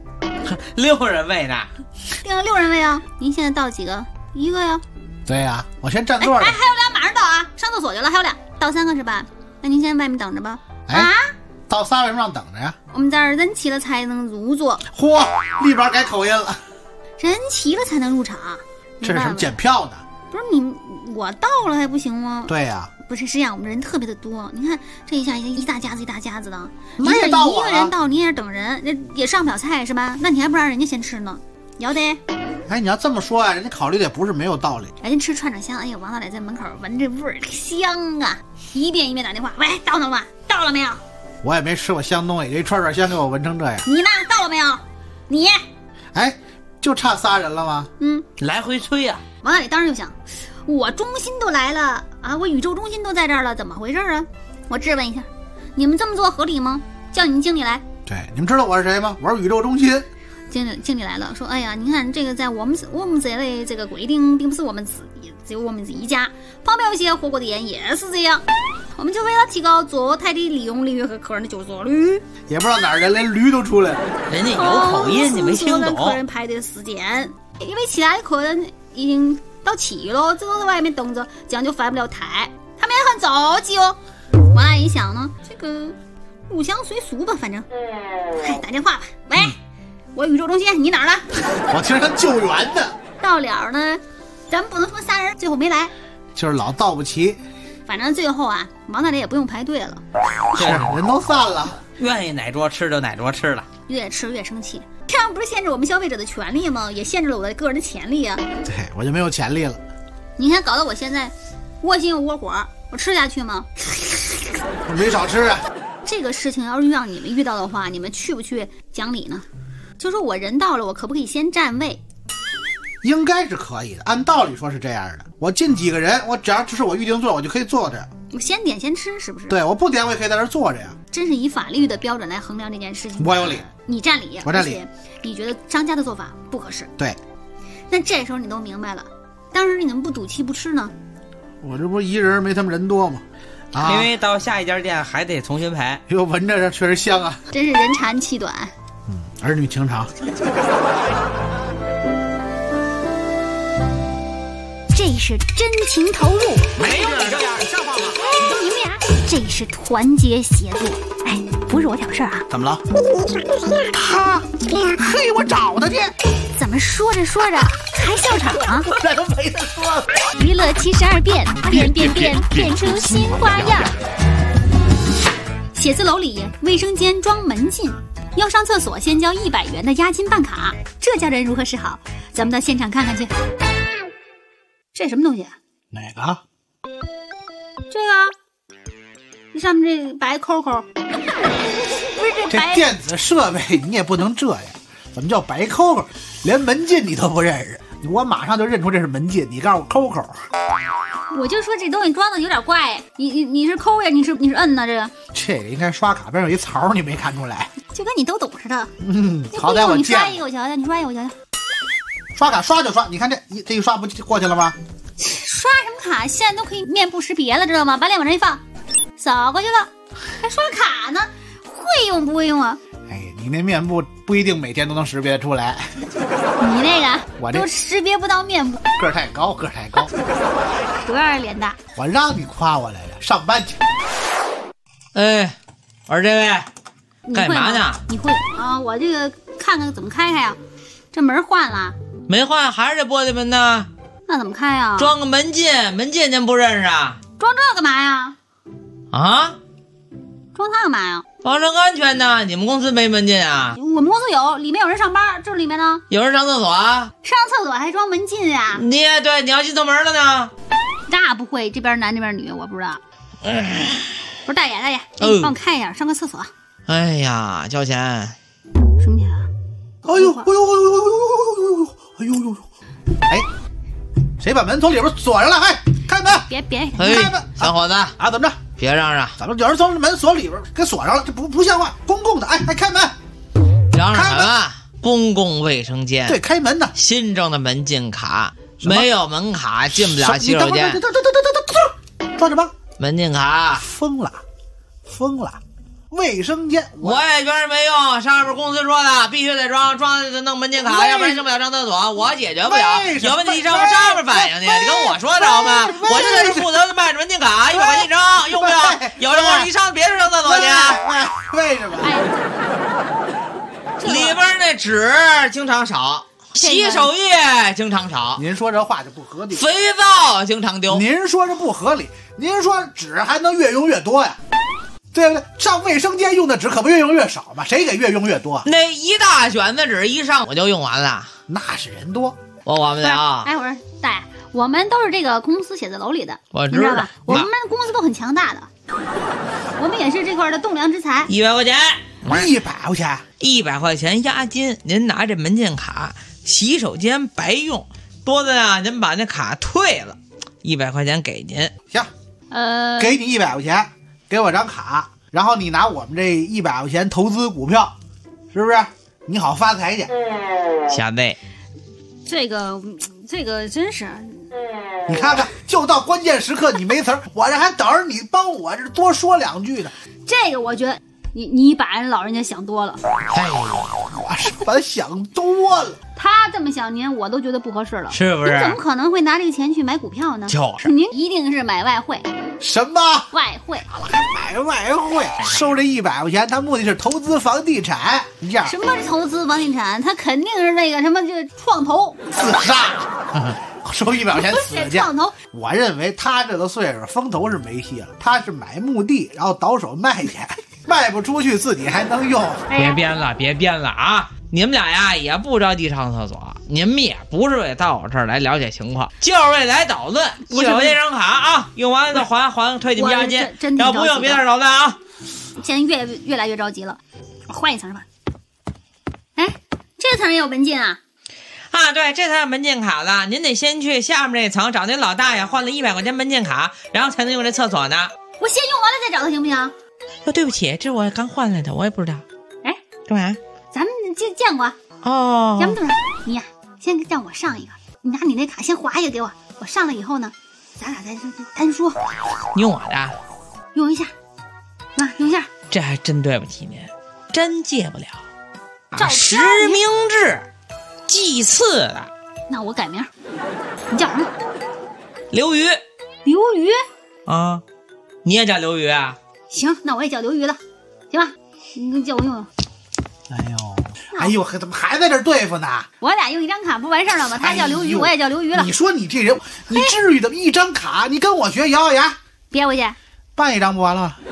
6人位呢？ 定了6人位啊。您现在到几个？1个呀。 对呀，我先占座了。 还有俩马上到啊，上厕所去了，还有俩，到3个是吧？那您先在外面等着吧。啊？ 到3为什么让等着呀？ 我们这儿人齐了才能入座。 嚯，立马改口音了。 人齐了才能入场， 这是什么检票的？ 不是你我到了还不行吗？ 对呀， 不是这样，我们人特别的多。你看这一下一大家子一大家子的， 你也到我了， 一个人到你也是等人，这也上不了菜是吧？那你还不让人家先吃呢？要得。 哎，你要这么说啊，人家考虑的也不是没有道理。 人家吃串串香，哎呀，王大磊在门口闻这味儿香啊，一遍一遍打电话，喂，到了吗？到了没有？ 我也没吃过香东西，这串串香给我闻成这样。 你呢？到了没有？你？ 哎。就差3人了吗？ 来回催呀。 王大磊当时就想，我中心都来了啊，我宇宙中心都在这儿了，怎么回事啊？我质问一下，你们这么做合理吗？叫你们经理来。 对，你们知道我是谁吗？我是宇宙中心。 经理来了，说，哎呀，你看这个在我们这类这个规定，并不是我们只有我们这一家，旁边有些火锅店也是这样。我们就为了提高坐台的利用率和客人的就座率， 也不知道哪儿人连驴都出来了， 人家有口音，你没听懂。 客人排队的时间，因为其他的客人已经到齐了，只能在外面等着，这样就翻不了台，他们也很着急哦。王大爷一想呢，这个入乡随俗吧，反正，嗨，打电话吧，喂，我宇宙中心，你哪儿了？ 我听着他救援的。 到了呢，咱们不能说3人最后没来， 就是老到不齐。 反正最后啊，王大磊也不用排队了， 是人都散了， 愿意哪桌吃就哪桌吃了， 越吃越生气。这样不是限制我们消费者的权利吗？也限制了我的个人的潜力啊。 对，我就没有潜力了。 你看，搞得我现在窝心又窝火，我吃下去吗？ 我没少吃啊。 这个事情要是让你们遇到的话，你们去不去讲理呢？就说我人到了，我可不可以先占位？ 应该是可以的，按道理说是这样的。我进几个人，我只要是我预定座，我就可以坐着。 我先点先吃，是不是？ 对，我不点我也可以在这儿坐着呀。 真是以法律的标准来衡量这件事情。 我有理， 你占理， 我占理。 你觉得商家的做法不合适？ 对。 那这时候你都明白了，当时你怎么不赌气不吃呢？ 我这不一人没他们人多吗？ 啊，因为到下一家店还得重新排。 哟，闻着确实香啊！ 真是人馋气短。 儿女情长。 这是真情投入， 没有你这样，像话吗？ 你们俩，这是团结协作。哎，不是我挑事儿啊。 怎么了？他，嘿，我找他去。 怎么说着说着还笑场啊？ 这都没得说了。 娱乐72变，变出新花样。写字楼里卫生间装门禁，要上厕所先交100元的押金办卡，这家人如何是好？咱们到现场看看去。这什么东西？ 哪个？ 这个，这上面这白扣扣，不是这电子设备，你也不能这样。怎么叫白扣扣？连门禁你都不认识，我马上就认出这是门禁。你告诉我扣扣， 我就说这东西装的有点怪。你是扣呀？你是摁呢？ 这个应该刷卡边有一槽，你没看出来？ 就跟你都懂似的。 好歹我你刷一个我瞧瞧，你刷一个我瞧瞧。 刷卡刷就刷，你看这一刷不过去了吗？ 刷什么卡？现在都可以面部识别了，知道吗？把脸往这一放，扫过去了，还刷卡呢？会用不会用啊？ 哎，你那面部不一定每天都能识别出来。 你那个我都识别不到面部， 个儿太高， 主要是脸大。 我让你夸我来着。 上班去。 哎，我说这位干嘛呢？ 你会啊？我这个看看怎么开呀？这门换了没换，还是这玻璃门呢？ 那怎么开呀？ 装个门禁，门禁您不认识啊？ 装这干嘛呀？ 啊？ 装它干嘛呀？ 保证安全呢。你们公司没门禁啊？ 我们公司有，里面有人上班，这里面呢？ 有人上厕所啊？ 上厕所还装门禁呀？ 你对，你要进错门了呢？ 那不会，这边男这边女，我不知道。不是大爷，帮我看一下，上个厕所。 哎呀，交钱。 什么钱啊？ 哎，谁把门从里边锁上了？哎，开门！ 别， 开门！ 小伙子啊，怎么着？ 别嚷嚷！ 怎么有人从门锁里边给锁上了？这不像话，公共的！哎，开门！ 嚷嚷什么？公共卫生间。 对，开门呢。 新政的门禁卡，没有门卡进不了洗手间。 装什么？ 门禁卡。 疯了！卫生间， 我也觉得没用。上面公司说的，必须得装弄门禁卡，要不然进不了上厕所。我解决不了，有问题上面反映去。你跟我说着吗？我就在这负责卖着门禁卡，100块钱一张，用不用？有人说你上别处上厕所去。 为什么？ 里边那纸经常少，洗手液经常少。 您说这话就不合理。 肥皂经常丢。 您说这不合理。您说纸还能越用越多呀？对不对？上卫生间用的纸可不越用越少吗？谁给越用越多？ 那一大卷子纸一上午就用完了， 那是人多。 我管不了。 哎，我说大爷，我们都是这个公司写字楼里的， 我知道吧？我们公司都很强大的，我们也是这块的栋梁之才。 100块钱 ，100块钱 ，100块钱押金。您拿这门禁卡，洗手间白用，多的呢，您把那卡退了，100块钱给您。 行，给你100块钱。给我张卡，然后你拿我们这100块钱投资股票，是不是？你好发财去。 小妹， 这个真是， 你看看，就到关键时刻你没词儿，我这还等着你帮我这多说2句呢。 这个我觉得你把人老人家想多了。 哎呀，我是把他想多了。 他这么想您，我都觉得不合适了， 是不是？ 您怎么可能会拿这个钱去买股票呢？ 就是， 您一定是买外汇。 什么外汇？ 还买外汇？收这100块钱，他目的是投资房地产。你这样什么是投资房地产？他肯定是那个什么，就创投自杀。收100块钱死去。 创投， 我认为他这个岁数，风投是没戏了。他是买墓地，然后倒手卖去，卖不出去自己还能用。 别编了啊！你们俩呀也不着急上厕所，你们也不是为到我这儿来了解情况，就是为来捣乱。100块钱张卡啊，用完了就还退你们押金，要不用别在这捣乱啊！ 现在越来越着急了，我换一层吧。哎，这层也有门禁啊？ 啊，对，这层有门禁卡了，您得先去下面那层找您老大爷换了100块钱门禁卡，然后才能用这厕所呢。 我先用完了再找他行不行？ 对不起，这我刚换来的，我也不知道。 哎， 干嘛？ 咱们见过哦。 杨同志，你呀，先让我上一个，你拿你那卡先划一个给我，我上了以后呢，咱俩再单说。 你用我的？ 用一下，用一下。 这还真对不起您，真借不了。实名制，祭祀的。 那我改名，你叫什么？ 刘瑜。 刘瑜啊，你也叫刘瑜啊？ 行，那我也叫刘瑜了，行吧？你叫我用。 哎呦，怎么还在这对付呢？ 我俩用一张卡不完事儿了吗？他叫刘瑜，我也叫刘瑜了。 你说你这人，你至于的一张卡？你跟我学，咬咬牙， 憋回去， 办一张不完了吗？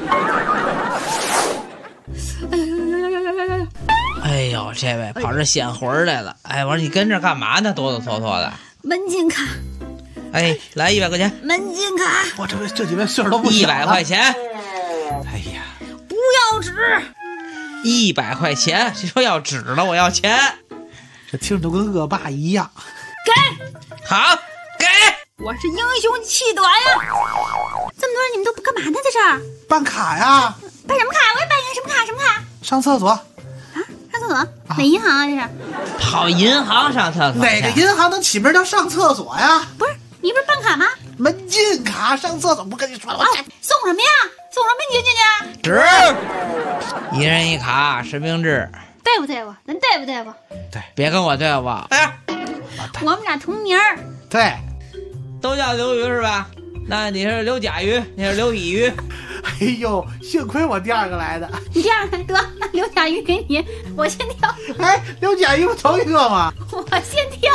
哎呦，这位跑这显魂来了！哎，我说你跟这干嘛呢？哆哆嗦嗦的。 门禁卡。 哎，来100块钱。 门禁卡。 我这几位岁数都不小了。 100块钱。 哎呀， 不要纸。 100块钱，谁说要纸了？我要钱。 这听着跟恶霸一样。 给， 好，给。 我是英雄气短呀！这么多人，你们都不干嘛呢？在这儿办卡呀？ 办什么卡？我也办一个什么卡？什么卡？ 上厕所。 上厕所？哪银行啊？这是？ 跑银行上厕所？ 哪个银行能起名叫上厕所呀？ 不是，你不是办卡吗？ 门禁卡上厕所，不跟你说了。 送什么呀？送什么你进去？ 纸，一人一卡，实名制。 对不对付？咱对不对付？ 对， 别跟我对付。哎呀， 我们俩同名儿。 对， 都叫刘瑜是吧？ 那你是刘甲鱼，你是刘乙鱼。 哎呦，幸亏我第二个来的。 你第二个得，那刘甲鱼给你，我先挑。 哎，刘甲鱼不头一个吗？ 我先挑。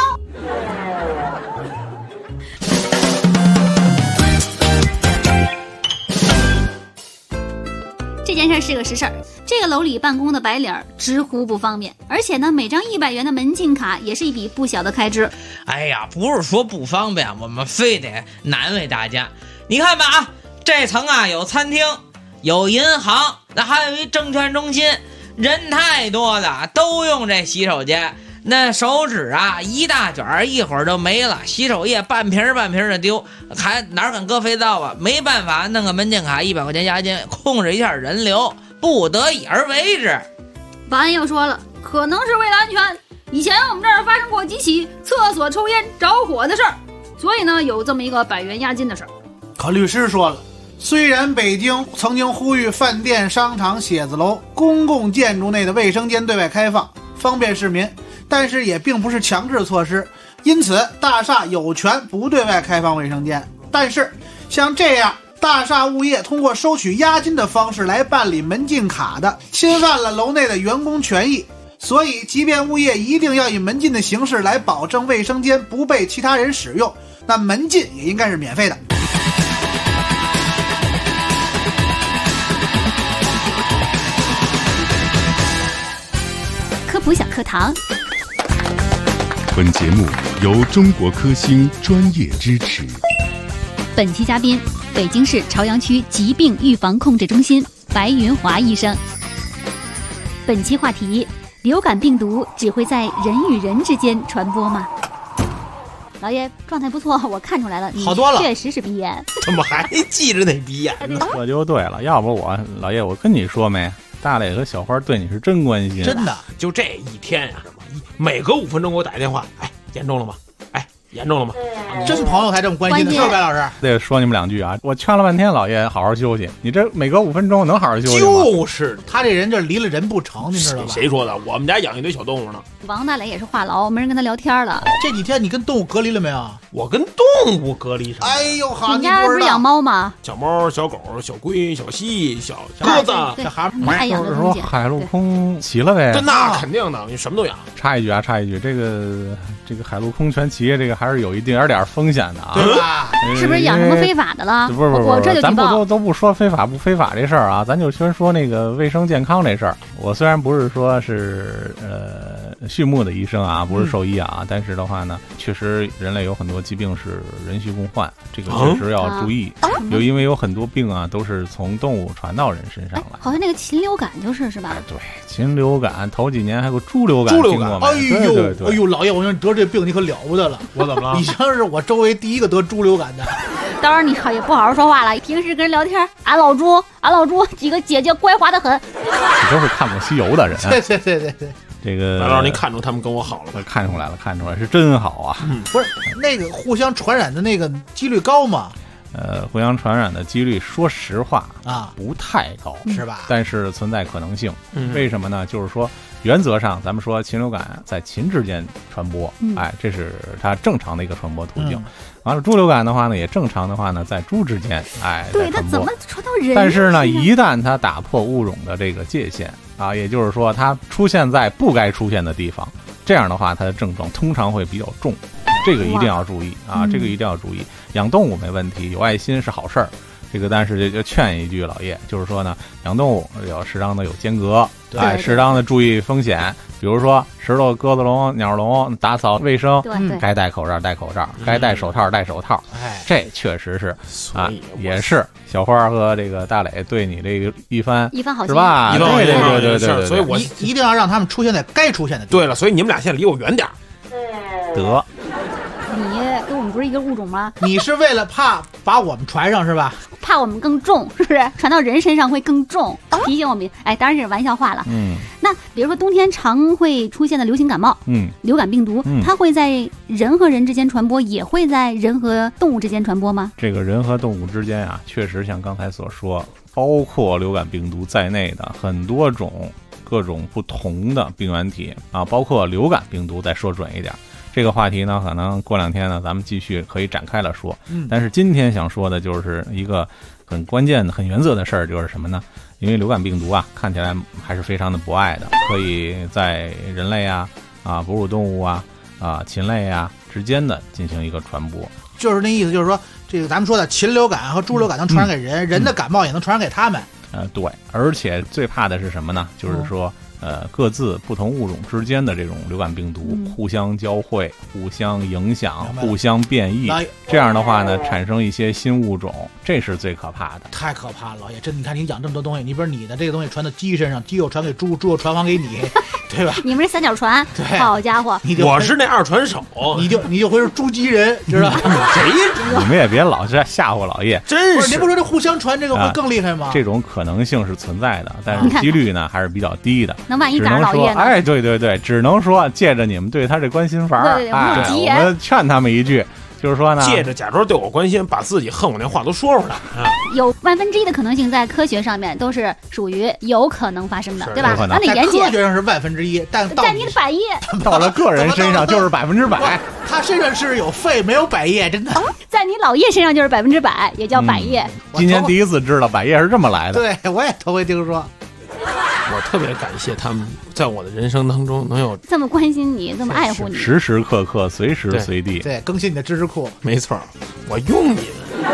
这件事是个实事儿，这个楼里办公的白领直呼不方便，而且呢，每张100元的门禁卡也是一笔不小的开支。 哎呀，不是说不方便，我们非得难为大家。你看吧啊，这层啊有餐厅，有银行，那还有一证券中心，人太多了，都用这洗手间。那手纸啊一大卷，一会儿就没了，洗手液半瓶的丢，还哪敢搁肥皂啊？没办法，弄个门禁卡100块钱押金，控制一下人流，不得已而为之。 保安又说了，可能是为了安全，以前我们这儿发生过几起厕所抽烟着火的事儿，所以呢有这么一个100元押金的事儿。 可律师说了，虽然北京曾经呼吁饭店、商场、写字楼、公共建筑内的卫生间对外开放，方便市民，但是也并不是强制措施，因此大厦有权不对外开放卫生间。但是像这样大厦物业通过收取押金的方式来办理门禁卡的，侵犯了楼内的员工权益，所以即便物业一定要以门禁的形式来保证卫生间不被其他人使用，那门禁也应该是免费的。 科普小课堂。 本节目由中国科兴专业支持。 本期嘉宾，北京市朝阳区疾病预防控制中心白云华医生。本期话题：流感病毒只会在人与人之间传播吗？老爷状态不错，我看出来了，你好多了， 确实是鼻炎。 怎么还记着那鼻炎呢？ 这就对了，要不老爷，我跟你说没，大磊和小花对你是真关心， 真的。 就这一天呀，每隔5分钟给我打一电话，哎，严重了吗？哎，严重了吗？ 真朋友才这么关心的，是不是白老师？ 得说你们2句啊！我劝了半天，老爷好好休息。你这每隔5分钟能好好休息吗？ 就是他这人就离了人不成，你知道吧？ 谁说的？我们家养一堆小动物呢。 王大磊也是话痨，没人跟他聊天了。 这几天你跟动物隔离了没有？ 我跟动物隔离什么？ 哎呦，好， 你家不是养猫吗？ 小猫、小狗、小龟、小蜥、小鸽子、 小蛤蟆， 爱养的东西。 海陆空齐了呗？ 那肯定的，你什么都养。 插一句，这个海陆空全齐，这个还是有一点风险的啊， 对吧？ 是不是养什么非法的了？ 不是， 我这就举报。 咱都不说非法不非法这事儿啊，咱就先说那个卫生健康这事儿。我虽然不是说是畜牧的医生啊，不是兽医啊，但是的话呢，确实人类有很多疾病是人畜共患，这个确实要注意。因为有很多病啊都是从动物传到人身上来。 好像那个禽流感是吧？ 对，禽流感头几年还有个猪流感。 哎呦，老爷，我说你得这病你可了不得了。 我怎么了？ 你像是我周围第一个得猪流感的。 当然你也不好好说话了，平时跟人聊天，俺老朱几个姐姐乖滑的很。 你都是看过《西游》的人。 对。 这个白老师，您看出他们跟我好了？ 看出来了，是真好啊！ 不是那个互相传染的那个几率高吗？ 互相传染的几率，说实话啊， 不太高， 是吧？ 但是存在可能性。为什么呢？就是说，原则上咱们说禽流感在禽之间传播，这是它正常的一个传播途径。完了，猪流感的话呢，也正常的话呢，在猪之间， 对，它怎么传到人？ 但是呢，一旦它打破物种的这个界限啊，也就是说，它出现在不该出现的地方，这样的话，它的症状通常会比较重。这个一定要注意啊！这个一定要注意。养动物没问题，有爱心是好事儿。这个但是就劝一句，老爷，就是说呢，养动物要适当的有间隔，适当的注意风险。比如说石头、鸽子笼、鸟笼，打扫卫生，该戴口罩戴口罩，该戴手套戴手套。这确实是啊，也是小花和这个大磊对你这个一番好心是吧？对， 所以我一定要让他们出现在该出现的地方。 对了，所以你们俩现在离我远点。 得。 你跟我们不是一个物种吗？ 你是为了怕把我们传上是吧？ 怕我们更重，是不是？传到人身上会更重，提醒我们。当然是玩笑话了。那比如说冬天常会出现的流行感冒，流感病毒，它会在人和人之间传播，也会在人和动物之间传播吗？ 这个人和动物之间啊，确实像刚才所说，包括流感病毒在内的很多种各种不同的病原体啊，包括流感病毒，再说准一点。 这个话题呢，可能过2天呢，咱们继续可以展开了说。但是今天想说的就是一个很关键的、很原则的事儿，就是什么呢？因为流感病毒啊，看起来还是非常的博爱的，可以在人类啊、哺乳动物啊、禽类啊之间的进行一个传播。 就是那意思，就是说这个咱们说的禽流感和猪流感能传染给人，人的感冒也能传染给他们。 对，而且最怕的是什么呢？就是说。各自不同物种之间的这种流感病毒互相交汇、互相影响、互相变异，这样的话呢，产生一些新物种，这是最可怕的。 太可怕了，老爷，真的，你看你养这么多东西，你不是你的这个东西传到鸡身上，鸡又传给猪，猪又传还给你，对吧？ 你们是三角船， 对， 好家伙， 我是那2传手， 你就会是猪鸡人，知道吗？ 你们也别老是吓唬老爷， 真是。您不说这互相传这个会更厉害吗？ 这种可能性是存在的，但是几率呢还是比较低的。 那万一咋老爷呢？ 哎，对，只能说借着你们对他这关心法，我们劝他们一句，就是说呢， 借着假装对我关心，把自己恨我那话都说出来。 有1/10的可能性，在科学上面都是属于有可能发生的，对吧？那在科学上是1/10，但在你的百叶， 到了个人身上就是100%。 他身上是有肺没有百叶，真的。 在你老叶身上就是100%，也叫百叶。 今天第一次知道百叶是这么来的。 对，我也头回听说。 我特别感谢他们在我的人生当中能有这么关心你，这么爱护你， 时时刻刻、随时随地， 对，更新你的知识库。 没错，我用你们。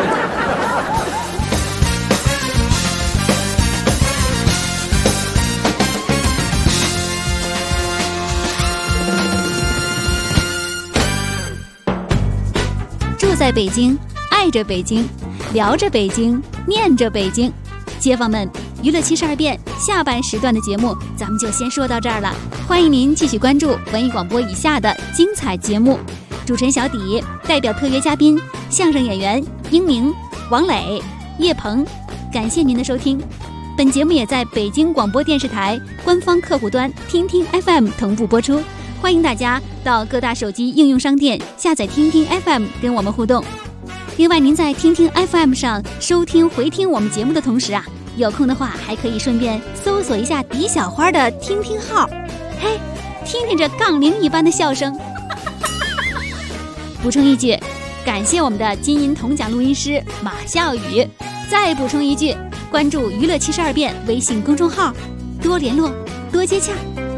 住在北京，爱着北京，聊着北京，念着北京，街坊们。娱乐72变下半时段的节目，咱们就先说到这儿了。欢迎您继续关注文艺广播以下的精彩节目。主持人小底代表特约嘉宾相声演员英明、王磊、叶鹏，感谢您的收听。本节目也在北京广播电视台官方客户端听听 FM 同步播出，欢迎大家到各大手机应用商店下载听听 FM 跟我们互动。另外，您在听听 FM 上收听回听我们节目的同时啊，有空的话还可以顺便搜索一下狄小花的听听号，嘿，听听这杠铃一般的笑声。补充一句，感谢我们的金银铜奖录音师马笑宇。再补充一句，关注娱乐72变微信公众号，多联络，多接洽。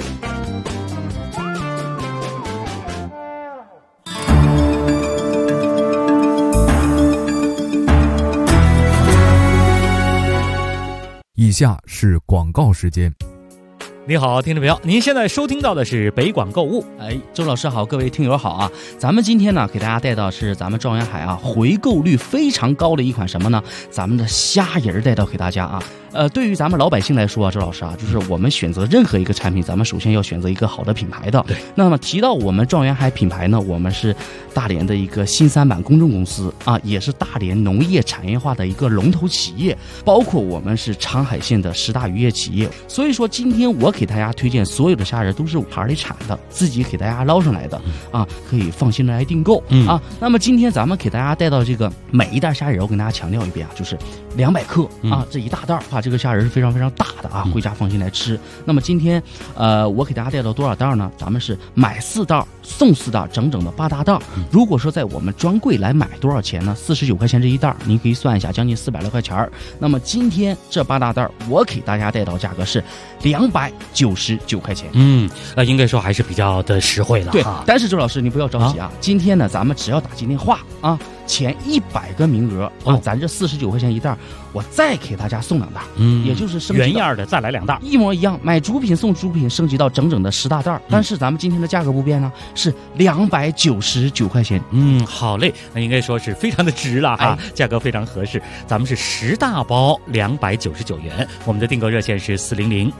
以下是广告时间。 你好，听众朋友，您现在收听到的是北广购物。 周老师好，各位听友好啊！咱们今天呢，给大家带到是咱们状元海啊回购率非常高的一款什么呢？咱们的虾仁带到给大家啊。对于咱们老百姓来说啊，周老师啊，就是我们选择任何一个产品，咱们首先要选择一个好的品牌的。对。那么提到我们状元海品牌呢，我们是大连的一个新三板公证公司啊，也是大连农业产业化的一个龙头企业，包括我们是长海县的10大渔业企业。所以说，今天我给大家推荐所有的虾仁都是海里产的，自己给大家捞上来的啊，可以放心的来订购啊。那么今天咱们给大家带到这个每一袋虾仁，我跟大家强调一遍啊，就是200克啊，这一大袋啊，这个虾仁是非常非常大的啊，回家放心来吃。那么今天我给大家带到多少袋呢？咱们是买4袋送4袋，整整的8大袋。如果说在我们专柜来买多少钱呢？49块钱这一袋，您可以算一下，将近400来块钱。那么今天这8大袋，我给大家带到价格是299块钱。 应该说还是比较的实惠了。 对，但是周老师你不要着急啊，今天呢咱们只要打进电话啊，前100个名额啊，咱这49块钱一袋，我再给大家送2袋，也就是升级原样的再来2袋， 一模一样，买主品送主品，升级到整整的10大袋。但是咱们今天的价格不变呢，是299块钱。 好嘞，那应该说是非常的值了哈，价格非常合适。咱们是10大包299元，我们的订购热线是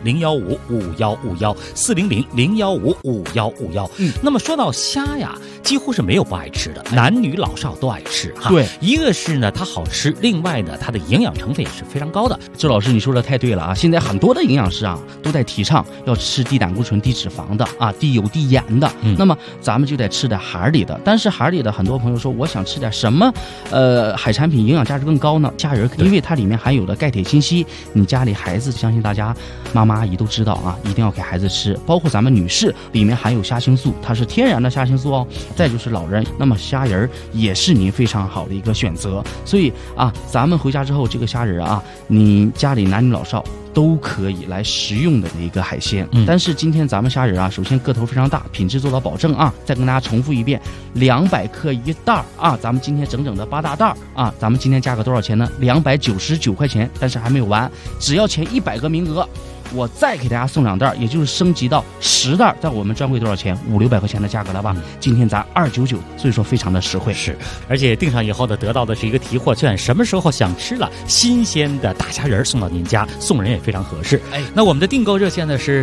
400-015-5151，400-015-5151。那么说到虾呀，几乎是没有不爱吃的，男女老少都爱吃哈。 对， 一个是呢它好吃，另外呢它的营养成分也是非常高的。 周老师你说的太对了啊！现在很多的营养师啊都在提倡要吃低胆固醇、低脂肪的啊，低油、低盐的。那么咱们就得吃点海里的。但是海里的很多朋友说，我想吃点什么海产品营养价值更高呢？虾仁，因为它里面含有的钙、铁、锌、硒，你家里孩子相信大家妈妈阿姨都知道啊，一定要给孩子吃。包括咱们女士里面含有虾青素，它是天然的虾青素哦。 再就是老人，那么虾仁也是您非常好的一个选择。所以啊，咱们回家之后，这个虾仁啊，你家里男女老少都可以来食用的一个海鲜。但是今天咱们虾仁啊，首先个头非常大，品质做到保证啊。再跟大家重复一遍，200克一袋啊，咱们今天整整的8大袋啊，咱们今天价格多少钱呢？299块钱，但是还没有完，只要前100个名额，我再给大家送2袋，也就是升级到10袋，在我们专柜多少钱？500-600块钱的价格了吧？今天咱299，所以说非常的实惠。 是，而且订上以后呢，得到的是一个提货券，什么时候想吃了新鲜的大虾仁送到您家，送人也非常合适。那我们的订购热线呢是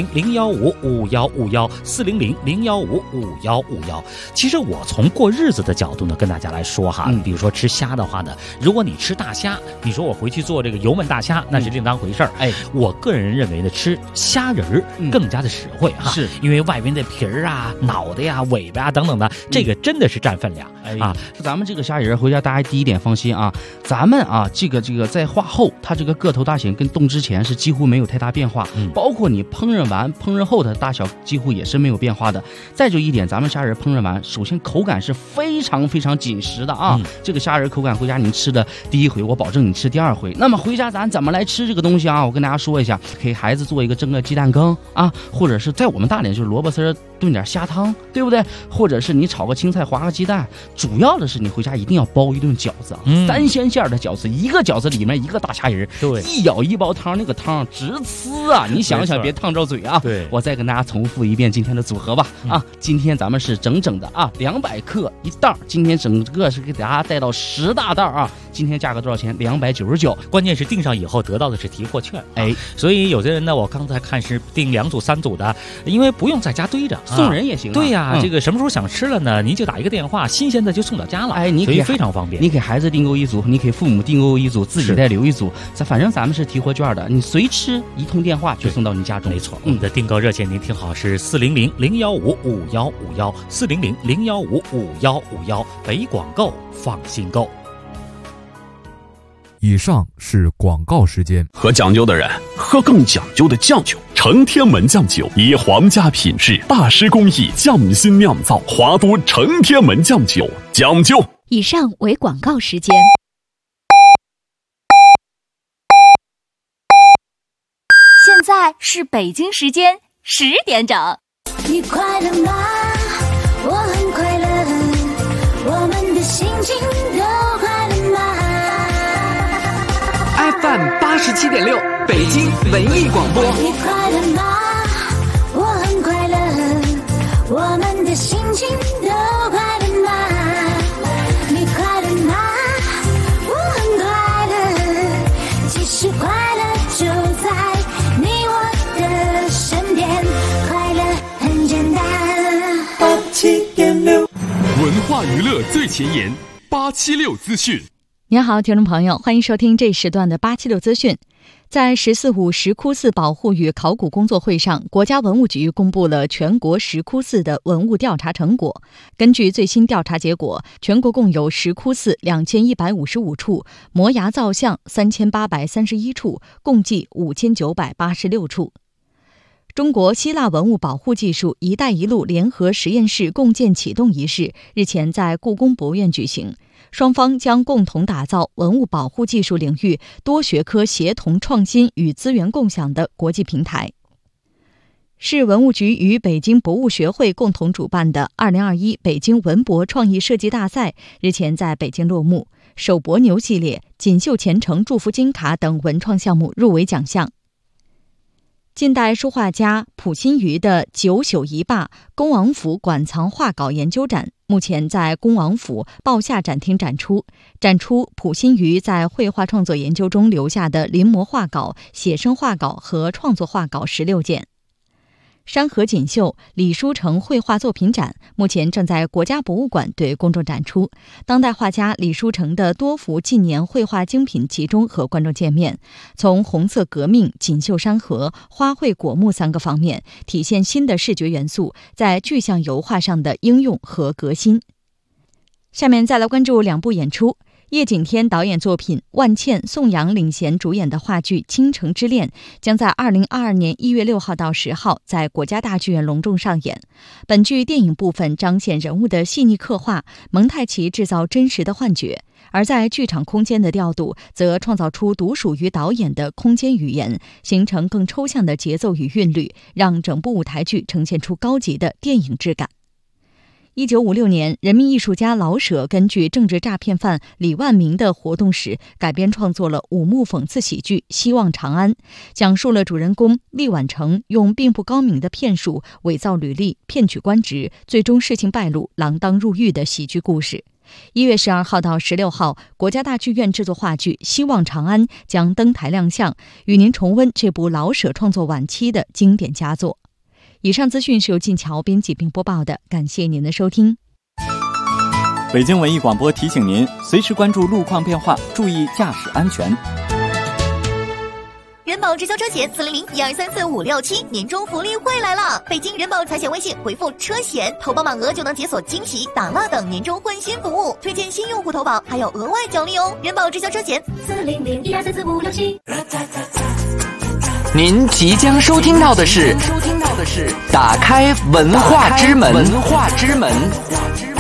400-015-5151，400-015-5151。其实我从过日子的角度呢，跟大家来说哈，比如说吃虾的话呢，如果你吃大虾，你说我回去做这个油焖大虾，那是另当回事儿。我个人认为呢，吃虾仁儿更加的实惠哈，是因为外边的皮儿啊、脑袋呀、尾巴啊等等的，这个真的是占分量啊。 咱们这个虾仁回家，大家第一点放心啊，咱们啊这个在化后，它这个个头大小跟冻之前是几乎没有太大变化，包括你烹饪完、烹饪后的大小几乎也是没有变化的。再就一点，咱们虾仁烹饪完，首先口感是非常非常紧实的啊。这个虾仁口感回家你吃的第一回，我保证你吃第2回。那么回家咱怎么来吃这个东西啊？我跟大家说一下。给孩子做一个蒸个鸡蛋羹啊，或者是在我们大连就是萝卜丝炖点虾汤，对不对？或者是你炒个青菜划个鸡蛋。主要的是你回家一定要包一顿饺子，3鲜馅的饺子，一个饺子里面一个大虾仁，对，一舀一包汤，那个汤直呲啊！你想想别烫着嘴啊。对，我再跟大家重复一遍今天的组合吧。今天咱们是整整的啊200克一袋，今天整个是给大家带到10大袋啊。今天价格多少钱？299。 关键是订上以后得到的是提货券，所以有的人呢，我刚才看是订2组3组的，因为不用在家堆着， 送人也行。 对呀，这个什么时候想吃了呢？您就打一个电话，新鲜的就送到家了。 你所以非常方便。 你给孩子订购1组，你给父母订购1组，自己再留1组。反正咱们是提货券的，你随吃一通电话就送到你家中。 没错，我们的订购热线您听好是400-015-5151，400-015-5151，北广购放心购。 以上是广告时间。 喝讲究的人喝更讲究的酱酒，承天门酱酒以皇家品质、大师工艺匠心酿造，华都承天门酱酒，讲究。 以上为广告时间。 现在是北京时间10点整。 你快乐吗？我很快乐，我们的心情都快乐吗？ FM 87.6，北京文艺广播。 你快乐吗？我很快乐，我们的心情都快乐吗？你快乐吗？我很快乐，其实快乐就在你我的身边，快乐很简单。87.6， 文化娱乐最前沿，876资讯。 您好，听众朋友，欢迎收听这时段的876资讯。在“14.5石窟寺保护与考古工作会”上，国家文物局公布了全国石窟寺的文物调查成果。根据最新调查结果，全国共有石窟寺2155处，摩崖造像3831处，共计5986处。中国希腊文物保护技术“一带一路”联合实验室共建启动仪式日前在故宫博物院举行，双方将共同打造文物保护技术领域多学科协同创新与资源共享的国际平台。市文物局与北京博物学会共同主办的2021北京文博创意设计大赛日前在北京落幕，手博牛系列、锦绣前程祝福金卡等文创项目入围奖项。近代书画家溥心畬的9宿一坝恭王府馆藏画稿研究展目前在恭王府报夏展厅展出溥心畬在绘画创作研究中留下的临摹画稿、写生画稿和创作画稿16件。山河锦绣李书成绘画作品展目前正在国家博物馆对公众展出，当代画家李书成的多幅近年绘画精品集中和观众见面，从红色革命、锦绣山河、花卉果木3个方面体现新的视觉元素在具象油画上的应用和革新。下面再来关注2部演出。 叶锦添导演作品，万茜、宋阳领衔主演的话剧《倾城之恋》将在2022年1月6号到10号在国家大剧院隆重上演。本剧电影部分彰显人物的细腻刻画，蒙太奇制造真实的幻觉，而在剧场空间的调度则创造出独属于导演的空间语言，形成更抽象的节奏与韵律，让整部舞台剧呈现出高级的电影质感。1956年，人民艺术家老舍根据政治诈骗犯李万明的活动史改编创作了5幕讽刺喜剧《希望长安》，讲述了主人公厉婉成用并不高明的骗术伪造履历、骗取官职，最终事情败露，锒铛入狱的喜剧故事。1月12号到16号，国家大剧院制作话剧《希望长安》将登台亮相，与您重温这部老舍创作晚期的经典佳作。以上资讯是由晋桥编辑并播报的，感谢您的收听。 北京文艺广播提醒您，随时关注路况变化，注意驾驶安全。 人保直销车险400-1234567年终福利会来了！北京人保财险微信回复车险，投保满额就能解锁惊喜、打蜡等年终换新服务，推荐新用户投保还有额外奖励哦！人保直销车险400-1234567。 您即将收听到的是打开文化之门。